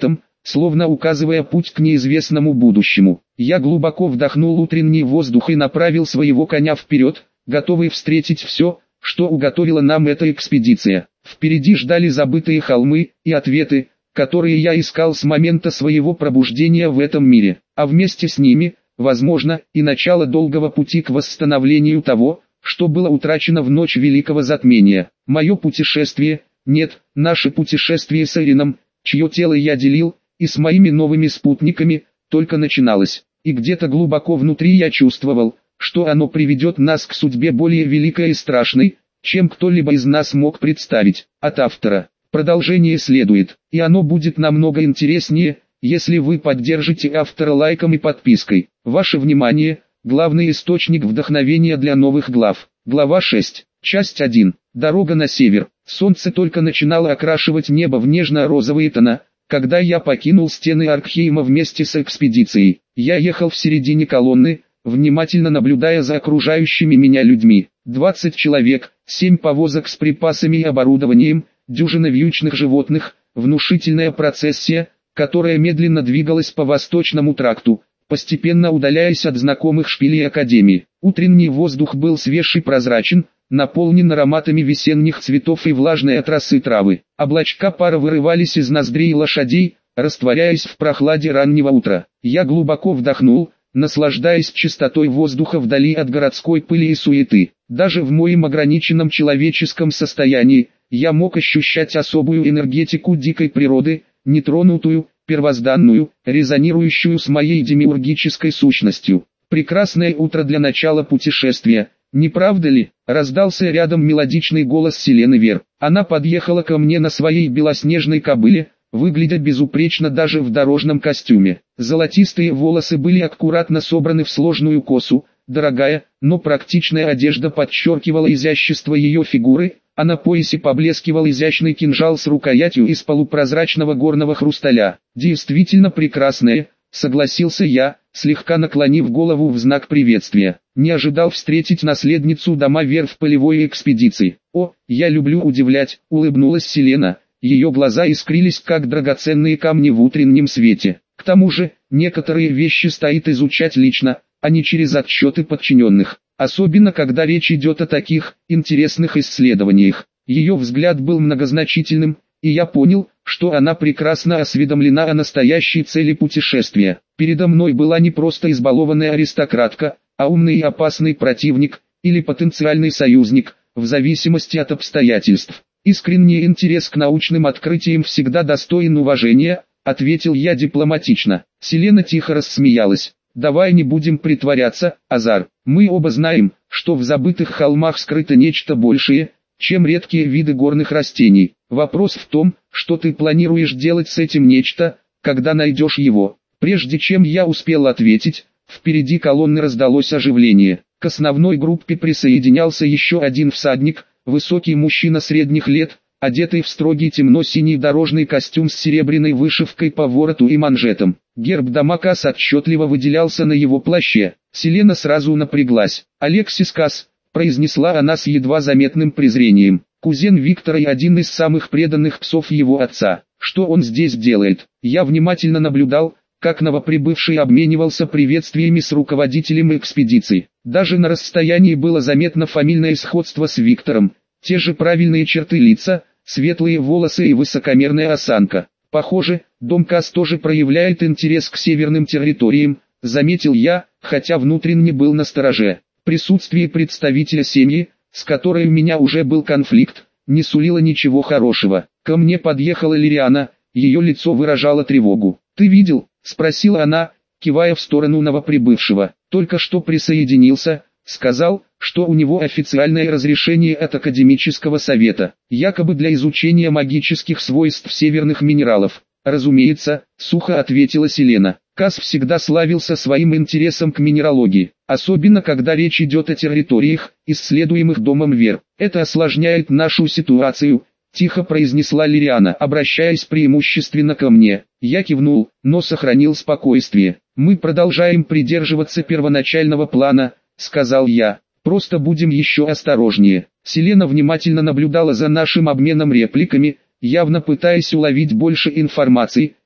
словно указывая путь к неизвестному будущему. Я глубоко вдохнул утренний воздух и направил своего коня вперед, готовый встретить все, что уготовила нам эта экспедиция. Впереди ждали забытые холмы и ответы, которые я искал с момента своего пробуждения в этом мире, а вместе с ними, возможно, и начало долгого пути к восстановлению того, что было утрачено в ночь Великого Затмения. Мое путешествие, нет, наше путешествие с Эрином, чье тело я делил, и с моими новыми спутниками, только начиналось, и где-то глубоко внутри я чувствовал, что оно приведет нас к судьбе более великой и страшной, чем кто-либо из нас мог представить. От автора. Продолжение следует, и оно будет намного интереснее, если вы поддержите автора лайком и подпиской. Ваше внимание – главный источник вдохновения для новых глав. Глава шесть. Часть один. Дорога на север. Солнце только начинало окрашивать небо в нежно-розовые тона, когда я покинул стены Аркхейма вместе с экспедицией. Я ехал в середине колонны, внимательно наблюдая за окружающими меня людьми. двадцать человек, семь повозок с припасами и оборудованием, дюжина вьючных животных, внушительная процессия, которая медленно двигалась по восточному тракту, постепенно удаляясь от знакомых шпилей Академии. Утренний воздух был свеж и прозрачен, наполнен ароматами весенних цветов и влажной от росы травы. Облачка пара вырывались из ноздрей лошадей, растворяясь в прохладе раннего утра. Я глубоко вдохнул, наслаждаясь чистотой воздуха вдали от городской пыли и суеты. Даже в моем ограниченном человеческом состоянии, я мог ощущать особую энергетику дикой природы, нетронутую, первозданную, резонирующую с моей демиургической сущностью. Прекрасное утро для начала путешествия, не правда ли? Раздался рядом мелодичный голос Селены Вер. Она подъехала ко мне на своей белоснежной кобыле, выглядя безупречно даже в дорожном костюме. Золотистые волосы были аккуратно собраны в сложную косу, дорогая, но практичная одежда подчеркивала изящество ее фигуры, а на поясе поблескивал изящный кинжал с рукоятью из полупрозрачного горного хрусталя. «Действительно прекрасная», — согласился я, слегка наклонив голову в знак приветствия. Не ожидал встретить наследницу дома Вер в полевой экспедиции. «О, я люблю удивлять», — улыбнулась Селена. Ее глаза искрились, как драгоценные камни в утреннем свете. К тому же, некоторые вещи стоит изучать лично, а не через отчеты подчиненных. Особенно когда речь идет о таких интересных исследованиях. Ее взгляд был многозначительным, и я понял, что она прекрасно осведомлена о настоящей цели путешествия. Передо мной была не просто избалованная аристократка, а умный и опасный противник, или потенциальный союзник, в зависимости от обстоятельств. «Искренний интерес к научным открытиям всегда достоин уважения», — ответил я дипломатично. Селена тихо рассмеялась. «Давай не будем притворяться, Азар. Мы оба знаем, что в забытых холмах скрыто нечто большее, чем редкие виды горных растений. Вопрос в том, что ты планируешь делать с этим нечто, когда найдешь его». Прежде чем я успел ответить, впереди колонны раздалось оживление. К основной группе присоединялся еще один всадник, высокий мужчина средних лет, одетый в строгий темно-синий дорожный костюм с серебряной вышивкой по вороту и манжетам. Герб дома Кас отчетливо выделялся на его плаще. Селена сразу напряглась. «Алексис Кас», — произнесла она с едва заметным презрением, — «кузен Виктора и один из самых преданных псов его отца. Что он здесь делает?» Я внимательно наблюдал, как новоприбывший обменивался приветствиями с руководителем экспедиции. Даже на расстоянии было заметно фамильное сходство с Виктором, те же правильные черты лица, светлые волосы и высокомерная осанка. Похоже, дом Кас тоже проявляет интерес к северным территориям, заметил я, хотя внутренне был настороже. Присутствие представителя семьи, с которой у меня уже был конфликт, не сулило ничего хорошего. Ко мне подъехала Лириана, ее лицо выражало тревогу. «Ты видел?» — спросила она, кивая в сторону новоприбывшего. «Только что присоединился, сказал, что у него официальное разрешение от академического совета, якобы для изучения магических свойств северных минералов». «Разумеется», — сухо ответила Селена. Кас всегда славился своим интересом к минералогии, особенно когда речь идет о территориях, исследуемых домом Вер. «Это осложняет нашу ситуацию», — тихо произнесла Лириана, обращаясь преимущественно ко мне. Я кивнул, но сохранил спокойствие. «Мы продолжаем придерживаться первоначального плана», — сказал я. «Просто будем еще осторожнее». Селена внимательно наблюдала за нашим обменом репликами, явно пытаясь уловить больше информации,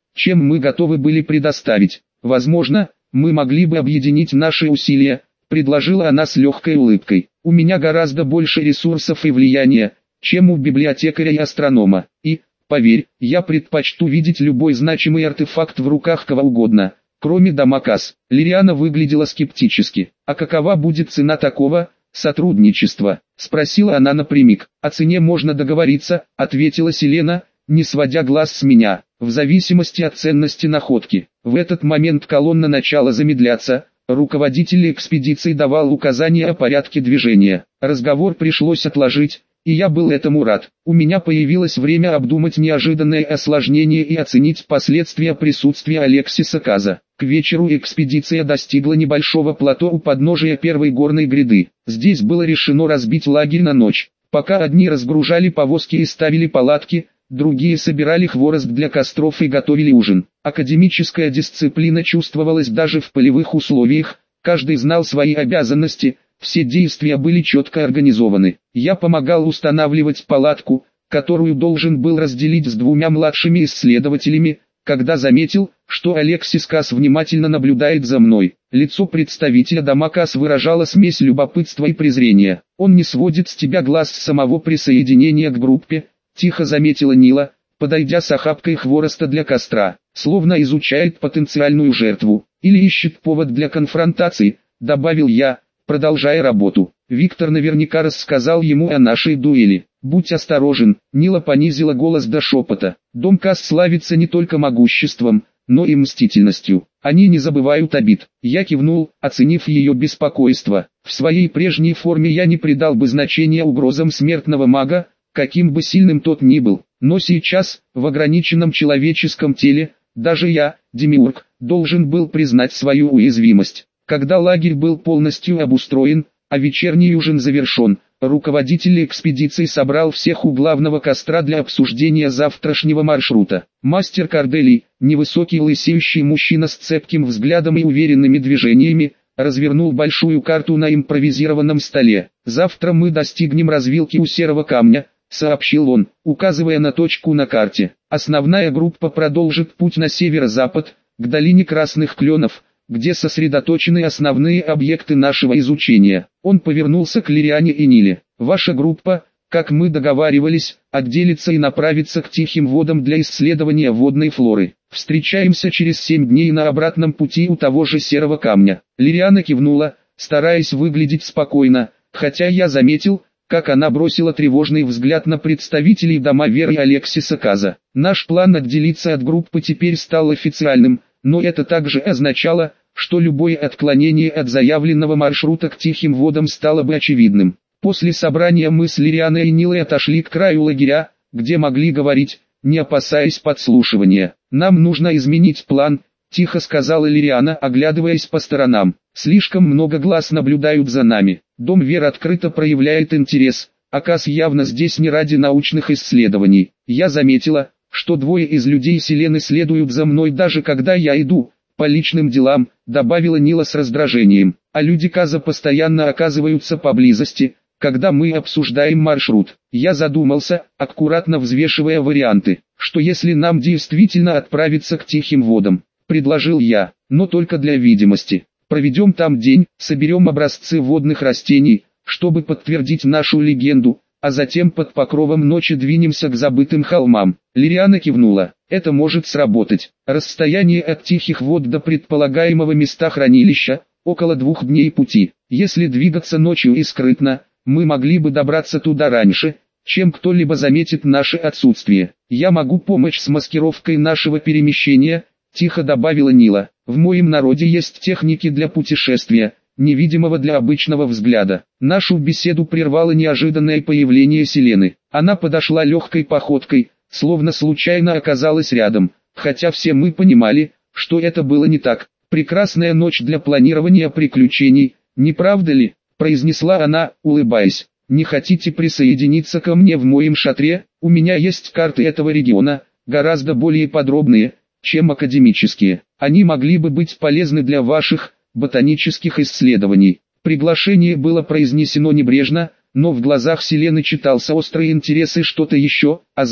чем мы готовы были предоставить. Возможно, мы могли бы объединить наши усилия, предложила она с легкой улыбкой. У меня гораздо больше ресурсов и влияния, чем у библиотекаря и астронома. И, поверь, я предпочту видеть любой значимый артефакт в руках кого угодно, кроме Дамакас. Лириана выглядела скептически. А какова будет цена такого сотрудничества? Спросила она напрямик. О цене можно договориться, ответила Селена, не сводя глаз с меня, в зависимости от ценности находки. В этот момент колонна начала замедляться, руководитель экспедиции давал указания о порядке движения. Разговор пришлось отложить, и я был этому рад. У меня появилось время обдумать неожиданное осложнение и оценить последствия присутствия Алексиса Каза. К вечеру экспедиция достигла небольшого плато у подножия первой горной гряды. Здесь было решено разбить лагерь на ночь. Пока одни разгружали повозки и ставили палатки, другие собирали хворост для костров и готовили ужин. Академическая дисциплина чувствовалась даже в полевых условиях, каждый знал свои обязанности, все действия были четко организованы. Я помогал устанавливать палатку, которую должен был разделить с двумя младшими исследователями, когда заметил, что Алексис Кас внимательно наблюдает за мной. Лицо представителя Дамакас выражало смесь любопытства и презрения. «Он не сводит с тебя глаз с самого присоединения к группе», — тихо заметила Нила, подойдя с охапкой хвороста для костра, словно изучает потенциальную жертву, или ищет повод для конфронтации, добавил я, продолжая работу. Виктор наверняка рассказал ему о нашей дуэли. «Будь осторожен», — Нила понизила голос до шепота. «Дом Кас славится не только могуществом, но и мстительностью. Они не забывают обид». Я кивнул, оценив ее беспокойство. В своей прежней форме я не придал бы значения угрозам смертного мага, каким бы сильным тот ни был. Но сейчас, в ограниченном человеческом теле, даже я, Демиург, должен был признать свою уязвимость. Когда лагерь был полностью обустроен, а вечерний ужин завершен, руководитель экспедиции собрал всех у главного костра для обсуждения завтрашнего маршрута. Мастер Корделий, невысокий лысеющий мужчина с цепким взглядом и уверенными движениями, развернул большую карту на импровизированном столе. «Завтра мы достигнем развилки у Серого камня», — сообщил он, указывая на точку на карте. «Основная группа продолжит путь на северо-запад, к долине Красных Кленов, где сосредоточены основные объекты нашего изучения». Он повернулся к Лириане и Ниле. «Ваша группа, как мы договаривались, отделится и направится к Тихим водам для исследования водной флоры. Встречаемся через семь дней на обратном пути у того же Серого камня». Лириана кивнула, стараясь выглядеть спокойно, хотя я заметил, как она бросила тревожный взгляд на представителей дома Веры и Алексиса Каза. Наш план отделиться от группы теперь стал официальным, но это также означало, что любое отклонение от заявленного маршрута к Тихим водам стало бы очевидным. После собрания мы с Лирианой и Нилой отошли к краю лагеря, где могли говорить, не опасаясь подслушивания. «Нам нужно изменить план», — тихо сказала Лириана, оглядываясь по сторонам. «Слишком много глаз наблюдают за нами. Дом Вер открыто проявляет интерес, а Кас явно здесь не ради научных исследований. Я заметила, что двое из людей Селены следуют за мной даже когда я иду по личным делам», — добавила Нила с раздражением. «А люди Каза постоянно оказываются поблизости, когда мы обсуждаем маршрут». Я задумался, аккуратно взвешивая варианты. «Что если нам действительно отправиться к Тихим водам?» — предложил я, но только для видимости. «Проведем там день, соберем образцы водных растений, чтобы подтвердить нашу легенду, а затем под покровом ночи двинемся к забытым холмам». Лириана кивнула. «Это может сработать. Расстояние от Тихих вод до предполагаемого места хранилища – около двух дней пути. Если двигаться ночью и скрытно, мы могли бы добраться туда раньше, чем кто-либо заметит наше отсутствие. Я могу помочь с маскировкой нашего перемещения», – тихо добавила Нила. «В моем народе есть техники для путешествия, невидимого для обычного взгляда». Нашу беседу прервало неожиданное появление Селены. Она подошла легкой походкой, словно случайно оказалась рядом, хотя все мы понимали, что это было не так. «Прекрасная ночь для планирования приключений, не правда ли?» – произнесла она, улыбаясь. «Не хотите присоединиться ко мне в моем шатре? У меня есть карты этого региона, гораздо более подробные, чем академические. Они могли бы быть полезны для ваших ботанических исследований». Приглашение было произнесено небрежно, но в глазах Селены читался острый интерес и что-то еще, азарт,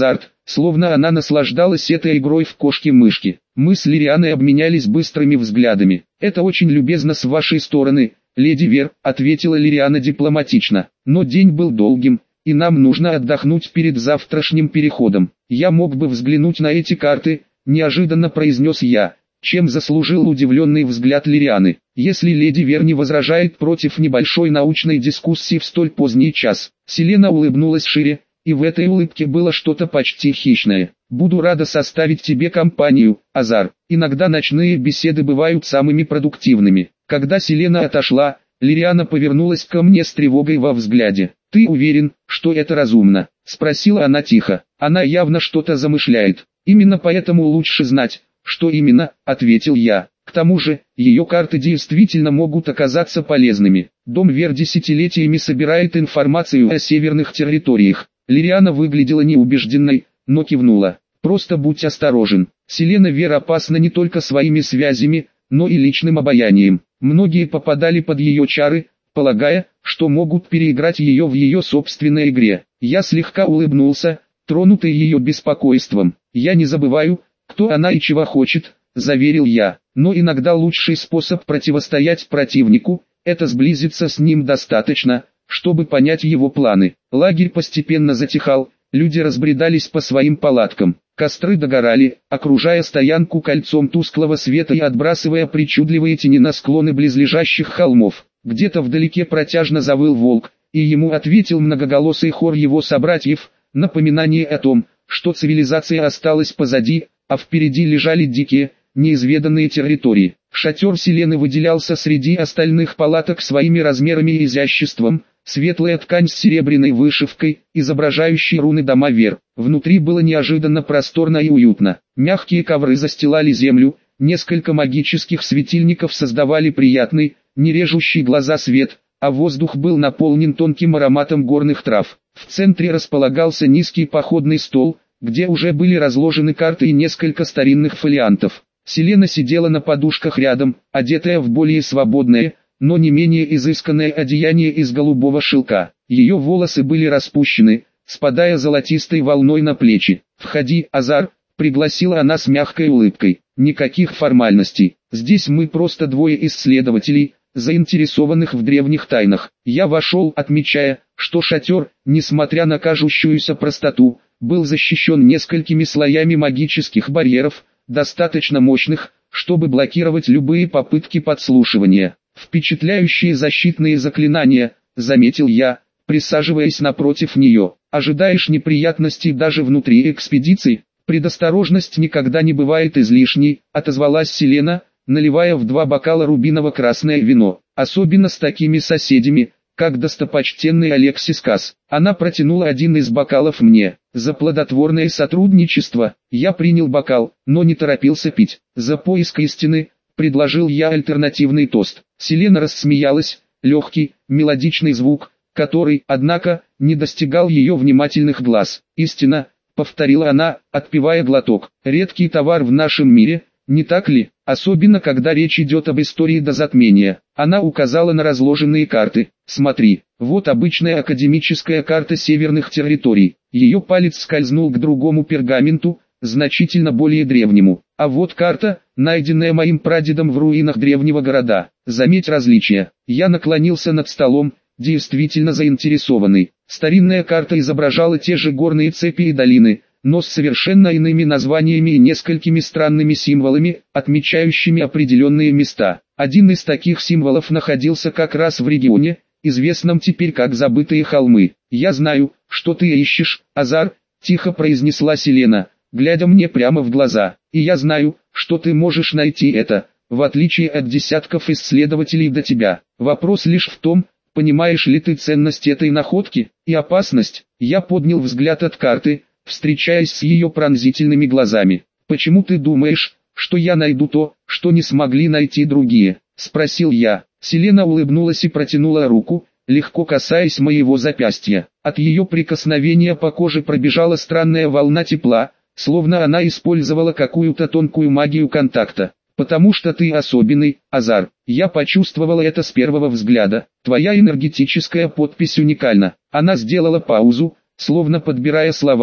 словно она наслаждалась этой игрой в кошки-мышки. Мы с Лирианой обменялись быстрыми взглядами. «Это очень любезно с вашей стороны, леди Вер», — ответила Лириана дипломатично. «Но день был долгим, и нам нужно отдохнуть перед завтрашним переходом. Я мог бы взглянуть на эти карты», — неожиданно произнес я, чем заслужил удивленный взгляд Лирианы. «Если леди Вер не возражает против небольшой научной дискуссии в столь поздний час». Селена улыбнулась шире, и в этой улыбке было что-то почти хищное. «Буду рада составить тебе компанию, Азар. Иногда ночные беседы бывают самыми продуктивными». Когда Селена отошла, Лириана повернулась ко мне с тревогой во взгляде. «Ты уверен, что это разумно?» — спросила она тихо. «Она явно что-то замышляет. Именно поэтому лучше знать, что именно», — ответил я. «К тому же, ее карты действительно могут оказаться полезными. Дом Вер десятилетиями собирает информацию о северных территориях». Лириана выглядела неубежденной, но кивнула. «Просто будь осторожен. Селена Вер опасна не только своими связями, но и личным обаянием. Многие попадали под ее чары, полагая, что могут переиграть ее в ее собственной игре». Я слегка улыбнулся, тронутый ее беспокойством. «Я не забываю, кто она и чего хочет», — заверил я. «Но иногда лучший способ противостоять противнику — это сблизиться с ним достаточно, чтобы понять его планы». Лагерь постепенно затихал, люди разбредались по своим палаткам. Костры догорали, окружая стоянку кольцом тусклого света и отбрасывая причудливые тени на склоны близлежащих холмов. Где-то вдалеке протяжно завыл волк, и ему ответил многоголосый хор его собратьев, напоминание о том, что цивилизация осталась позади, а впереди лежали дикие, неизведанные территории. Шатер Селены выделялся среди остальных палаток своими размерами и изяществом. Светлая ткань с серебряной вышивкой, изображающей руны дома Вер. Внутри было неожиданно просторно и уютно. Мягкие ковры застилали землю, несколько магических светильников создавали приятный, не режущий глаза свет, а воздух был наполнен тонким ароматом горных трав. В центре располагался низкий походный стол, где уже были разложены карты и несколько старинных фолиантов. Селена сидела на подушках рядом, одетая в более свободное, но не менее изысканное одеяние из голубого шелка. Ее волосы были распущены, спадая золотистой волной на плечи. «Входи, Азар», — пригласила она с мягкой улыбкой. «Никаких формальностей. Здесь мы просто двое исследователей, заинтересованных в древних тайнах». Я вошел, отмечая, что шатер, несмотря на кажущуюся простоту, был защищен несколькими слоями магических барьеров, достаточно мощных, чтобы блокировать любые попытки подслушивания. «Впечатляющие защитные заклинания», — заметил я, присаживаясь напротив нее. «Ожидаешь неприятностей даже внутри экспедиции?» «Предосторожность никогда не бывает излишней», — отозвалась Селена, наливая в два бокала рубиново-красное вино. «Особенно с такими соседями, как достопочтенный Алексис Касс». Она протянула один из бокалов мне. «За плодотворное сотрудничество». Я принял бокал, но не торопился пить. «За поиск истины», — предложил я альтернативный тост. Селена рассмеялась, легкий, мелодичный звук, который, однако, не достигал ее внимательных глаз. «Истина», — повторила она, отпивая глоток. «Редкий товар в нашем мире, не так ли? Особенно когда речь идет об истории до затмения». Она указала на разложенные карты. «Смотри, вот обычная академическая карта северных территорий». Ее палец скользнул к другому пергаменту, значительно более древнему. «А вот карта, найденная моим прадедом в руинах древнего города. Заметь различия». Я наклонился над столом, действительно заинтересованный. Старинная карта изображала те же горные цепи и долины, но с совершенно иными названиями и несколькими странными символами, отмечающими определенные места. Один из таких символов находился как раз в регионе, известном теперь как Забытые холмы. «Я знаю, что ты ищешь, Азар», — тихо произнесла Селена, глядя мне прямо в глаза. «И я знаю, что ты можешь найти это, в отличие от десятков исследователей до тебя. Вопрос лишь в том, понимаешь ли ты ценность этой находки и опасность». Я поднял взгляд от карты, встречаясь с ее пронзительными глазами. «Почему ты думаешь, что я найду то, что не смогли найти другие?» — спросил я. Селена улыбнулась и протянула руку, легко касаясь моего запястья. От ее прикосновения по коже пробежала странная волна тепла, словно она использовала какую-то тонкую магию контакта. «Потому что ты особенный, Азар. Я почувствовала это с первого взгляда. Твоя энергетическая подпись уникальна». Она сделала паузу, словно подбирая слова,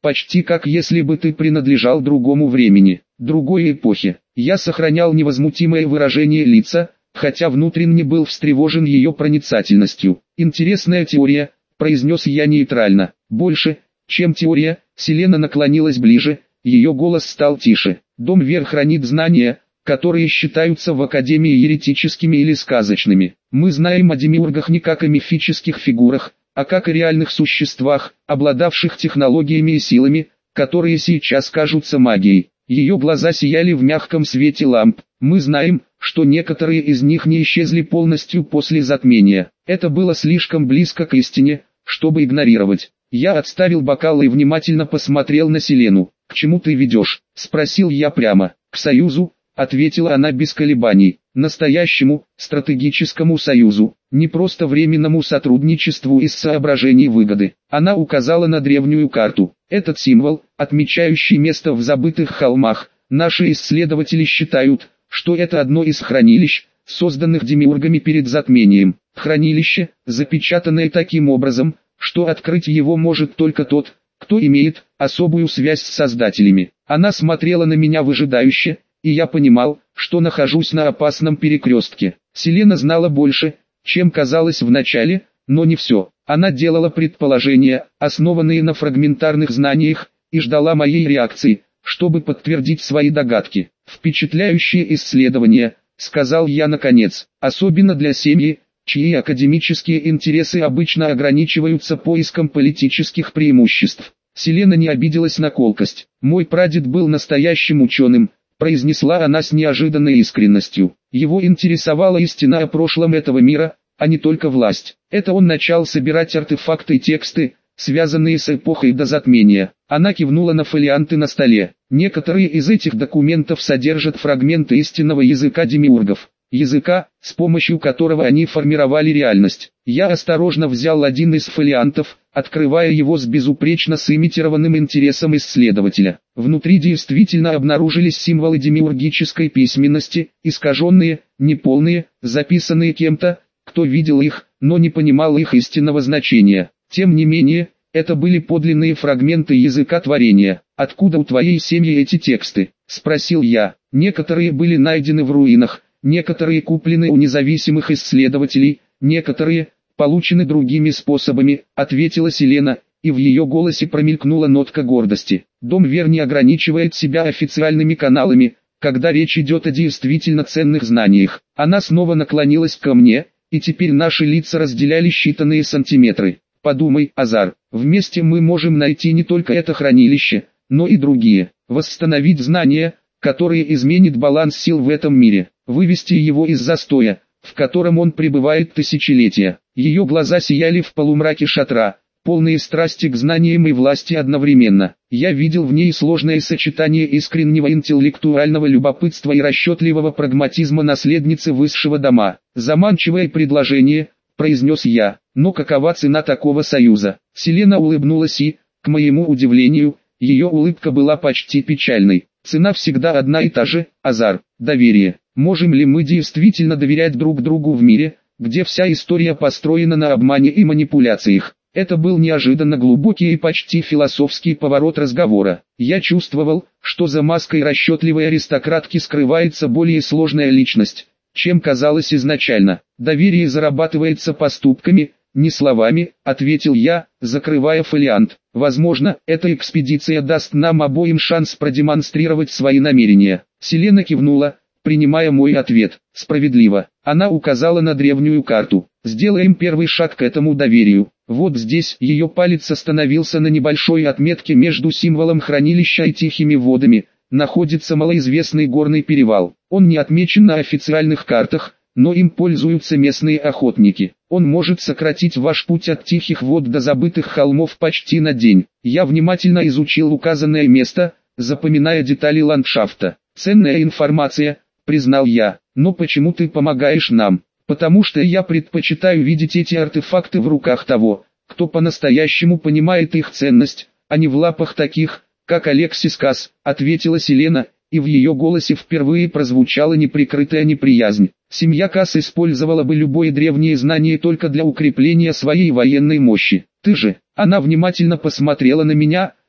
почти как если бы ты принадлежал другому времени, другой эпохе. Я сохранял невозмутимое выражение лица, хотя внутренне был встревожен ее проницательностью. «Интересная теория», — произнес я нейтрально. «Больше, чем теория». Селена наклонилась ближе, ее голос стал тише. «Дом Вер хранит знания, которые считаются в Академии еретическими или сказочными. Мы знаем о демиургах не как о мифических фигурах, а как о реальных существах, обладавших технологиями и силами, которые сейчас кажутся магией». Ее глаза сияли в мягком свете ламп. «Мы знаем, что некоторые из них не исчезли полностью после затмения. Это было слишком близко к истине, чтобы игнорировать». Я отставил бокал и внимательно посмотрел на Селену. «К чему ты ведешь?» – спросил я прямо. «К союзу», – ответила она без колебаний. «Настоящему, стратегическому союзу, не просто временному сотрудничеству из соображений выгоды». Она указала на древнюю карту. «Этот символ, отмечающий место в забытых холмах, наши исследователи считают, что это одно из хранилищ, созданных демиургами перед затмением. Хранилище, запечатанное таким образом, что открыть его может только тот, кто имеет особую связь с создателями». Она смотрела на меня выжидающе, и я понимал, что нахожусь на опасном перекрестке. Селена знала больше, чем казалось вначале, но не все. Она делала предположения, основанные на фрагментарных знаниях, и ждала моей реакции, чтобы подтвердить свои догадки. «Впечатляющие исследования», — сказал я наконец, — «особенно для семьи, чьи академические интересы обычно ограничиваются поиском политических преимуществ». Селена не обиделась на колкость. «Мой прадед был настоящим ученым», — произнесла она с неожиданной искренностью. «Его интересовала истина о прошлом этого мира, а не только власть. Это он начал собирать артефакты и тексты, связанные с эпохой до затмения». Она кивнула на фолианты на столе. «Некоторые из этих документов содержат фрагменты истинного языка демиургов. Языка, с помощью которого они формировали реальность». Я осторожно взял один из фолиантов, открывая его с безупречно сымитированным интересом исследователя. Внутри действительно обнаружились символы демиургической письменности, искаженные, неполные, записанные кем-то, кто видел их, но не понимал их истинного значения. Тем не менее, это были подлинные фрагменты языка творения. «Откуда у твоей семьи эти тексты?» – спросил я. «Некоторые были найдены в руинах, некоторые куплены у независимых исследователей, некоторые получены другими способами», — ответила Селена, и в ее голосе промелькнула нотка гордости. «Дом Вер не ограничивает себя официальными каналами, когда речь идет о действительно ценных знаниях». Она снова наклонилась ко мне, и теперь наши лица разделяли считанные сантиметры. «Подумай, Азар, вместе мы можем найти не только это хранилище, но и другие, восстановить знания, которые изменят баланс сил в этом мире, вывести его из застоя, в котором он пребывает тысячелетия». Ее глаза сияли в полумраке шатра, полные страсти к знаниям и власти одновременно. Я видел в ней сложное сочетание искреннего интеллектуального любопытства и расчетливого прагматизма наследницы высшего дома. «Заманчивое предложение», — произнес я, — «но какова цена такого союза?» Селена улыбнулась и, к моему удивлению, ее улыбка была почти печальной. «Цена всегда одна и та же, Азар, доверие. Можем ли мы действительно доверять друг другу в мире, где вся история построена на обмане и манипуляциях?» Это был неожиданно глубокий и почти философский поворот разговора. Я чувствовал, что за маской расчетливой аристократки скрывается более сложная личность, чем казалось изначально. «Доверие зарабатывается поступками, не словами», — ответил я, закрывая фолиант. «Возможно, эта экспедиция даст нам обоим шанс продемонстрировать свои намерения». Селена кивнула, принимая мой ответ. «Справедливо». Она указала на древнюю карту. «Сделаем первый шаг к этому доверию. Вот здесь». Ее палец остановился на небольшой отметке между символом хранилища и тихими водами. Находится малоизвестный горный перевал. Он не отмечен на официальных картах, но им пользуются местные охотники. Он может сократить ваш путь от тихих вод до забытых холмов почти на день. Я внимательно изучил указанное место, запоминая детали ландшафта. «Ценная информация», — признал я. «Но почему ты помогаешь нам?» «Потому что я предпочитаю видеть эти артефакты в руках того, кто по-настоящему понимает их ценность, а не в лапах таких, как Алексис Касс», — ответила Селена, и в ее голосе впервые прозвучала неприкрытая неприязнь. «Семья Касс использовала бы любое древнее знание только для укрепления своей военной мощи. Ты же...» Она внимательно посмотрела на меня,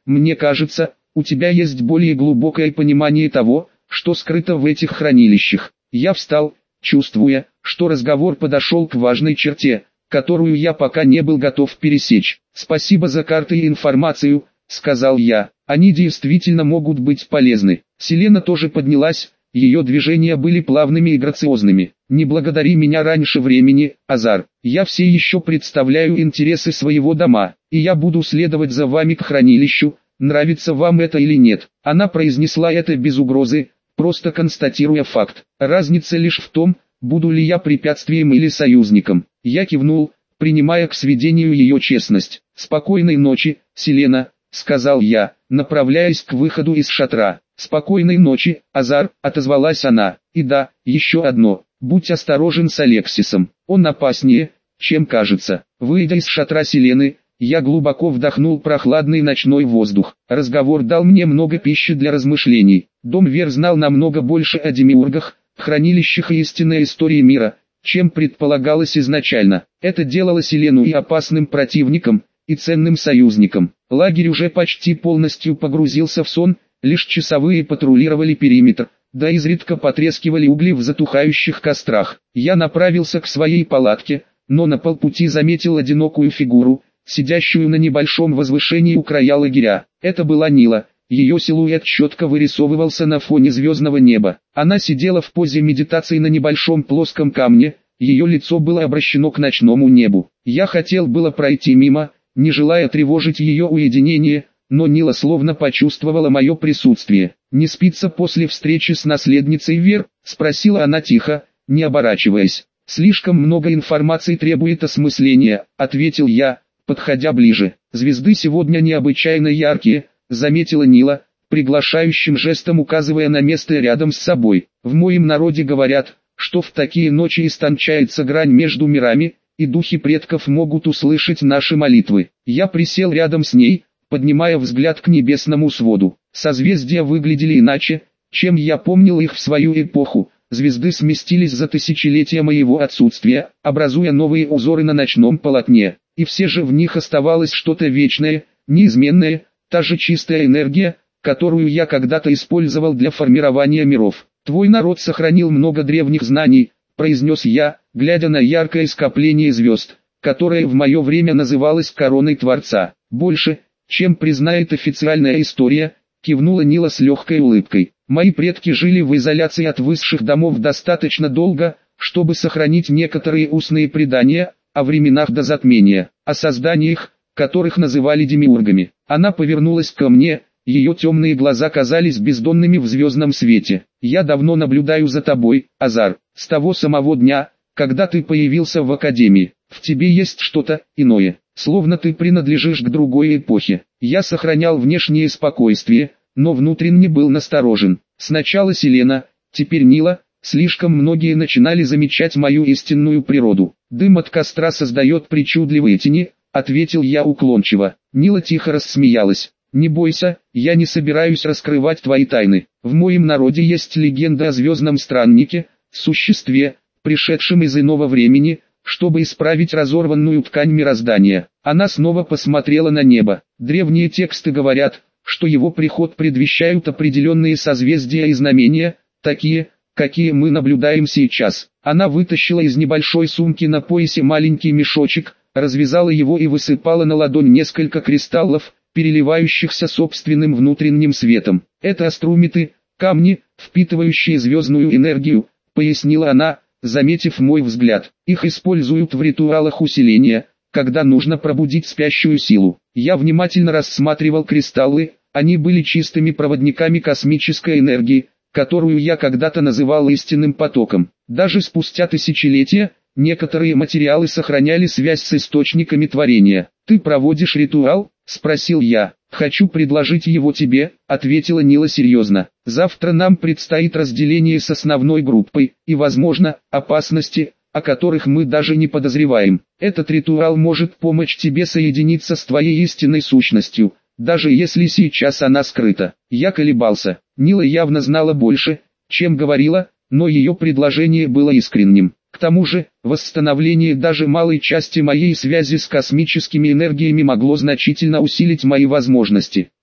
мне кажется, у тебя есть более глубокое понимание того, что скрыто в этих хранилищах. Я встал, чувствуя, что разговор подошел к важной черте, которую я пока не был готов пересечь. «Спасибо за карты и информацию», — сказал я, — «они действительно могут быть полезны». Селена тоже поднялась, ее движения были плавными и грациозными. «Не благодари меня раньше времени, Азар, я все еще представляю интересы своего дома, и я буду следовать за вами к хранилищу, нравится вам это или нет». Она произнесла это без угрозы, просто констатируя факт. Разница лишь в том, буду ли я препятствием или союзником. Я кивнул, принимая к сведению ее честность. «Спокойной ночи, Селена», — сказал я, направляясь к выходу из шатра. «Спокойной ночи, Азар», — отозвалась она. «И да, еще одно, будь осторожен с Алексисом, он опаснее, чем кажется». Выйдя из шатра Селены, я глубоко вдохнул прохладный ночной воздух. Разговор дал мне много пищи для размышлений. Дом Вер знал намного больше о демиургах, хранилищах и истинной истории мира, чем предполагалось изначально. Это делало Селену и опасным противником, и ценным союзником. Лагерь уже почти полностью погрузился в сон, лишь часовые патрулировали периметр, да изредка потрескивали угли в затухающих кострах. Я направился к своей палатке, но на полпути заметил одинокую фигуру, сидящую на небольшом возвышении у края лагеря. Это была Нила. Ее силуэт четко вырисовывался на фоне звездного неба. Она сидела в позе медитации на небольшом плоском камне, ее лицо было обращено к ночному небу. Я хотел было пройти мимо, не желая тревожить ее уединение, но Нила словно почувствовала мое присутствие. «Не спится после встречи с наследницей Вер?» — спросила она тихо, не оборачиваясь. «Слишком много информации требует осмысления», — ответил я, подходя ближе. «Звезды сегодня необычайно яркие», — заметила Нила, приглашающим жестом указывая на место рядом с собой. «В моем народе говорят, что в такие ночи истончается грань между мирами, и духи предков могут услышать наши молитвы». Я присел рядом с ней, поднимая взгляд к небесному своду. Созвездия выглядели иначе, чем я помнил их в свою эпоху. Звезды сместились за тысячелетия моего отсутствия, образуя новые узоры на ночном полотне. И все же в них оставалось что-то вечное, неизменное, та же чистая энергия, которую я когда-то использовал для формирования миров. «Твой народ сохранил много древних знаний», — произнес я, глядя на яркое скопление звезд, которое в мое время называлось короной Творца. «Больше, чем признает официальная история», — кивнула Нила с легкой улыбкой. «Мои предки жили в изоляции от высших домов достаточно долго, чтобы сохранить некоторые устные предания о временах до затмения, о созданиях, которых называли демиургами». Она повернулась ко мне, ее темные глаза казались бездонными в звездном свете. «Я давно наблюдаю за тобой, Азар, с того самого дня, когда ты появился в Академии. В тебе есть что-то иное, словно ты принадлежишь к другой эпохе». Я сохранял внешнее спокойствие, но внутренне был насторожен. Сначала Селена, теперь Нила, слишком многие начинали замечать мою истинную природу. «Дым от костра создает причудливые тени», — ответил я уклончиво. Нила тихо рассмеялась. «Не бойся, я не собираюсь раскрывать твои тайны. В моем народе есть легенда о звездном страннике, существе, пришедшем из иного времени, чтобы исправить разорванную ткань мироздания». Она снова посмотрела на небо. «Древние тексты говорят, что его приход предвещают определенные созвездия и знамения, такие, какие мы наблюдаем сейчас». Она вытащила из небольшой сумки на поясе маленький мешочек, развязала его и высыпала на ладонь несколько кристаллов, переливающихся собственным внутренним светом. «Это аструмиты, камни, впитывающие звездную энергию», — пояснила она, заметив мой взгляд. «Их используют в ритуалах усиления, когда нужно пробудить спящую силу». Я внимательно рассматривал кристаллы, они были чистыми проводниками космической энергии, которую я когда-то называл истинным потоком. Даже спустя тысячелетия, некоторые материалы сохраняли связь с источниками творения. «Ты проводишь ритуал?» — спросил я. «Хочу предложить его тебе», — ответила Нила серьезно. «Завтра нам предстоит разделение с основной группой, и, возможно, опасности, о которых мы даже не подозреваем. Этот ритуал может помочь тебе соединиться с твоей истинной сущностью, даже если сейчас она скрыта». Я колебался. Нила явно знала больше, чем говорила, но ее предложение было искренним. К тому же, восстановление даже малой части моей связи с космическими энергиями могло значительно усилить мои возможности.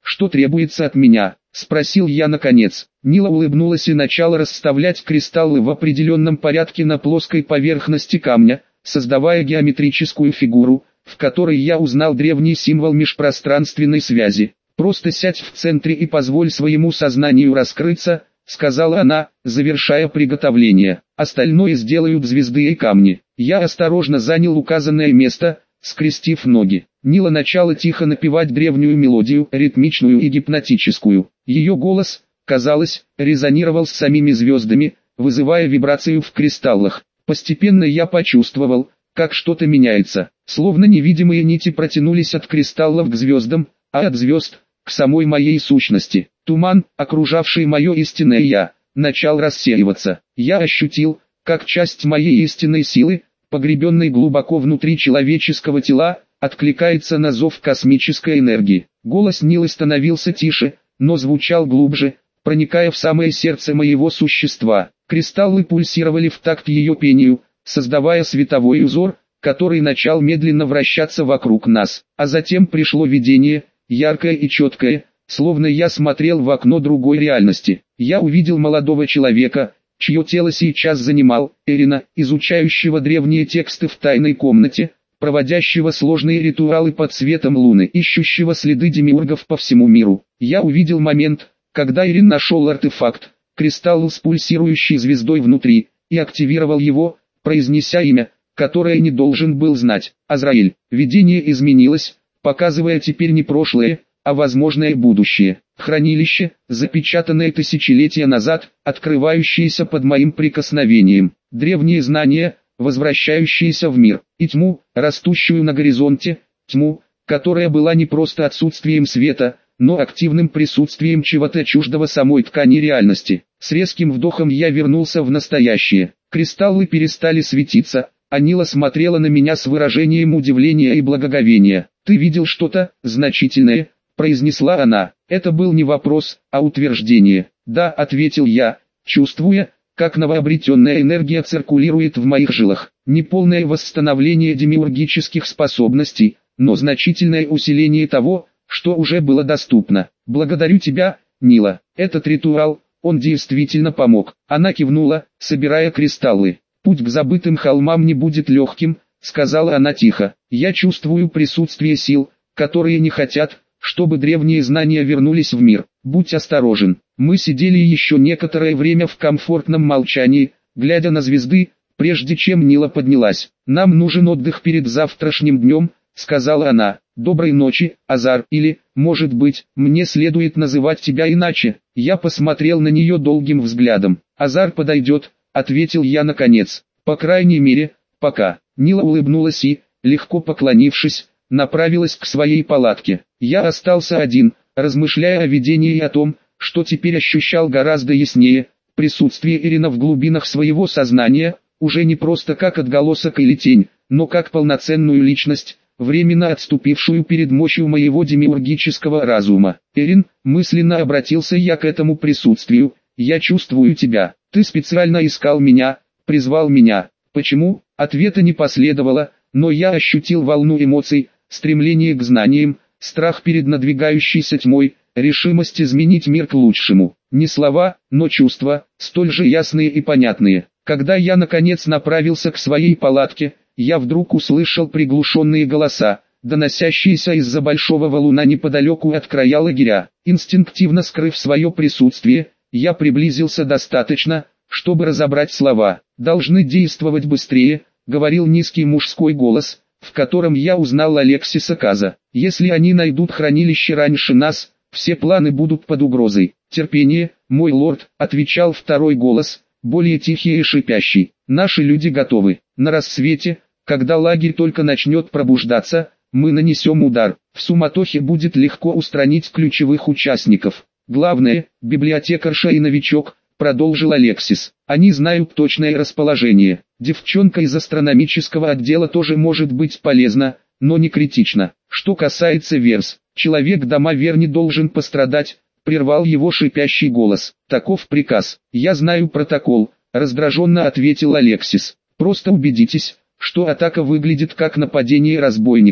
«Что требуется от меня?» – спросил я наконец. Нила улыбнулась и начала расставлять кристаллы в определенном порядке на плоской поверхности камня, создавая геометрическую фигуру, в которой я узнал древний символ межпространственной связи. «Просто сядь в центре и позволь своему сознанию раскрыться», — сказала она, завершая приготовление. «Остальное сделают звезды и камни». Я осторожно занял указанное место, скрестив ноги. Нила начала тихо напевать древнюю мелодию, ритмичную и гипнотическую. Ее голос, казалось, резонировал с самими звездами, вызывая вибрацию в кристаллах. Постепенно я почувствовал, как что-то меняется, словно невидимые нити протянулись от кристаллов к звездам, а от звезд к самой моей сущности. Туман, окружавший мое истинное «я», начал рассеиваться. Я ощутил, как часть моей истинной силы, погребенной глубоко внутри человеческого тела, откликается на зов космической энергии. Голос Нилы становился тише, но звучал глубже, проникая в самое сердце моего существа. Кристаллы пульсировали в такт ее пению, создавая световой узор, который начал медленно вращаться вокруг нас. А затем пришло видение, яркое и четкое, словно я смотрел в окно другой реальности. Я увидел молодого человека, чье тело сейчас занимал Эрина, изучающего древние тексты в тайной комнате, проводящего сложные ритуалы под светом луны, ищущего следы демиургов по всему миру. Я увидел момент, когда Эрин нашел артефакт, кристалл с пульсирующей звездой внутри, и активировал его, произнеся имя, которое не должен был знать. Азраиль. Видение изменилось, показывая теперь не прошлое, а возможное будущее. Хранилище, запечатанное тысячелетия назад, открывающееся под моим прикосновением. Древние знания, возвращающиеся в мир. И тьму, растущую на горизонте, тьму, которая была не просто отсутствием света, но активным присутствием чего-то чуждого самой ткани реальности. С резким вдохом я вернулся в настоящее. Кристаллы перестали светиться, а Нила смотрела на меня с выражением удивления и благоговения. «Ты видел что-то значительное?» – произнесла она. Это был не вопрос, а утверждение. «Да», – ответил я, чувствуя, как новообретенная энергия циркулирует в моих жилах. Неполное восстановление демиургических способностей, но значительное усиление того, что уже было доступно. «Благодарю тебя, Нила. Этот ритуал, он действительно помог». Она кивнула, собирая кристаллы. «Путь к забытым холмам не будет легким», — сказала она тихо. «Я чувствую присутствие сил, которые не хотят, чтобы древние знания вернулись в мир. Будь осторожен». Мы сидели еще некоторое время в комфортном молчании, глядя на звезды, прежде чем Нила поднялась. «Нам нужен отдых перед завтрашним днем», — сказала она. «Доброй ночи, Азар, или, может быть, мне следует называть тебя иначе». Я посмотрел на нее долгим взглядом. «Азар подойдет», — ответил я наконец. «По крайней мере, пока». Нила улыбнулась и, легко поклонившись, направилась к своей палатке. Я остался один, размышляя о видении и о том, что теперь ощущал гораздо яснее. Присутствие Эрина в глубинах своего сознания, уже не просто как отголосок или тень, но как полноценную личность, временно отступившую перед мощью моего демиургического разума. «Эрин», мысленно обратился я к этому присутствию, «я чувствую тебя. Ты специально искал меня, призвал меня». Почему? Ответа не последовало, но я ощутил волну эмоций, стремление к знаниям, страх перед надвигающейся тьмой, решимость изменить мир к лучшему. Не слова, но чувства, столь же ясные и понятные. Когда я наконец направился к своей палатке, я вдруг услышал приглушенные голоса, доносящиеся из-за большого валуна неподалеку от края лагеря. Инстинктивно скрыв свое присутствие, я приблизился достаточно, чтобы разобрать слова. «Должны действовать быстрее», — говорил низкий мужской голос, в котором я узнал Алексиса Каза. «Если они найдут хранилище раньше нас, все планы будут под угрозой». «Терпение, мой лорд», — отвечал второй голос, более тихий и шипящий. «Наши люди готовы. На рассвете, когда лагерь только начнет пробуждаться, мы нанесем удар. В суматохе будет легко устранить ключевых участников. Главное, библиотекарша и новичок», — продолжил Алексис. «Они знают точное расположение. Девчонка из астрономического отдела тоже может быть полезна, но не критично. Что касается Верс, человек дома Вер не должен пострадать», — прервал его шипящий голос. «Таков приказ». «Я знаю протокол», — раздраженно ответил Алексис. «Просто убедитесь, что атака выглядит как нападение разбойников.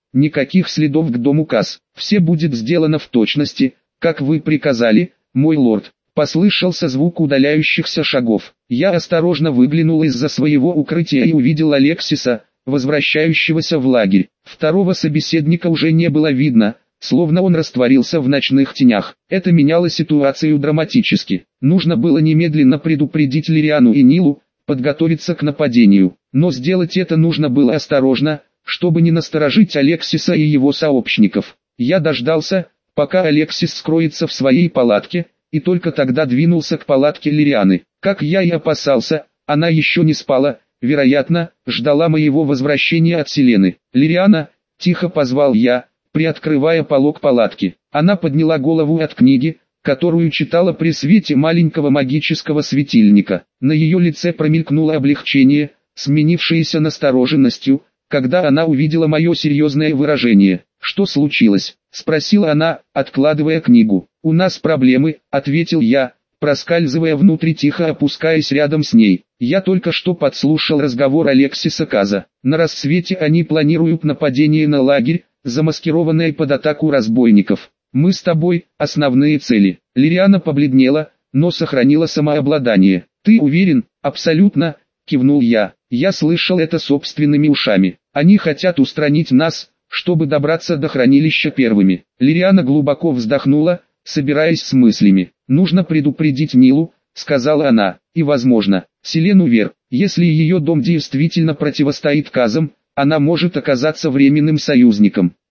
никаких следов к дому Каз. Все будет сделано в точности, как вы приказали, мой лорд. Послышался звук удаляющихся шагов. Я осторожно выглянул из-за своего укрытия и увидел Алексиса, возвращающегося в лагерь. Второго собеседника уже не было видно, словно он растворился в ночных тенях. Это меняло ситуацию драматически. Нужно было немедленно предупредить Лириану и Нилу, подготовиться к нападению. Но сделать это нужно было осторожно, чтобы не насторожить Алексиса и его сообщников. Я дождался, пока Алексис скроется в своей палатке, и только тогда двинулся к палатке Лирианы. Как я и опасался, она еще не спала, вероятно, ждала моего возвращения от Селены. «Лириана», — тихо позвал я, приоткрывая полог палатки. Она подняла голову от книги, которую читала при свете маленького магического светильника. На ее лице промелькнуло облегчение, сменившееся настороженностью, когда она увидела мое серьезное выражение. «Что случилось?» — спросила она, откладывая книгу. «У нас проблемы», — ответил я, проскальзывая внутрь, тихо опускаясь рядом с ней. Я только что подслушал разговор Алексиса Каза. На рассвете они планируют нападение на лагерь, замаскированное под атаку разбойников. Мы с тобой — основные цели. Лириана побледнела, но сохранила самообладание. «Ты уверен?» «Абсолютно», — кивнул я. «Я слышал это собственными ушами. Они хотят устранить нас, чтобы добраться до хранилища первыми». Лириана глубоко вздохнула, собираясь с мыслями. «Нужно предупредить Нилу», — сказала она, — «и, возможно, Селену Вер. Если ее дом действительно противостоит Казам, она может оказаться временным союзником.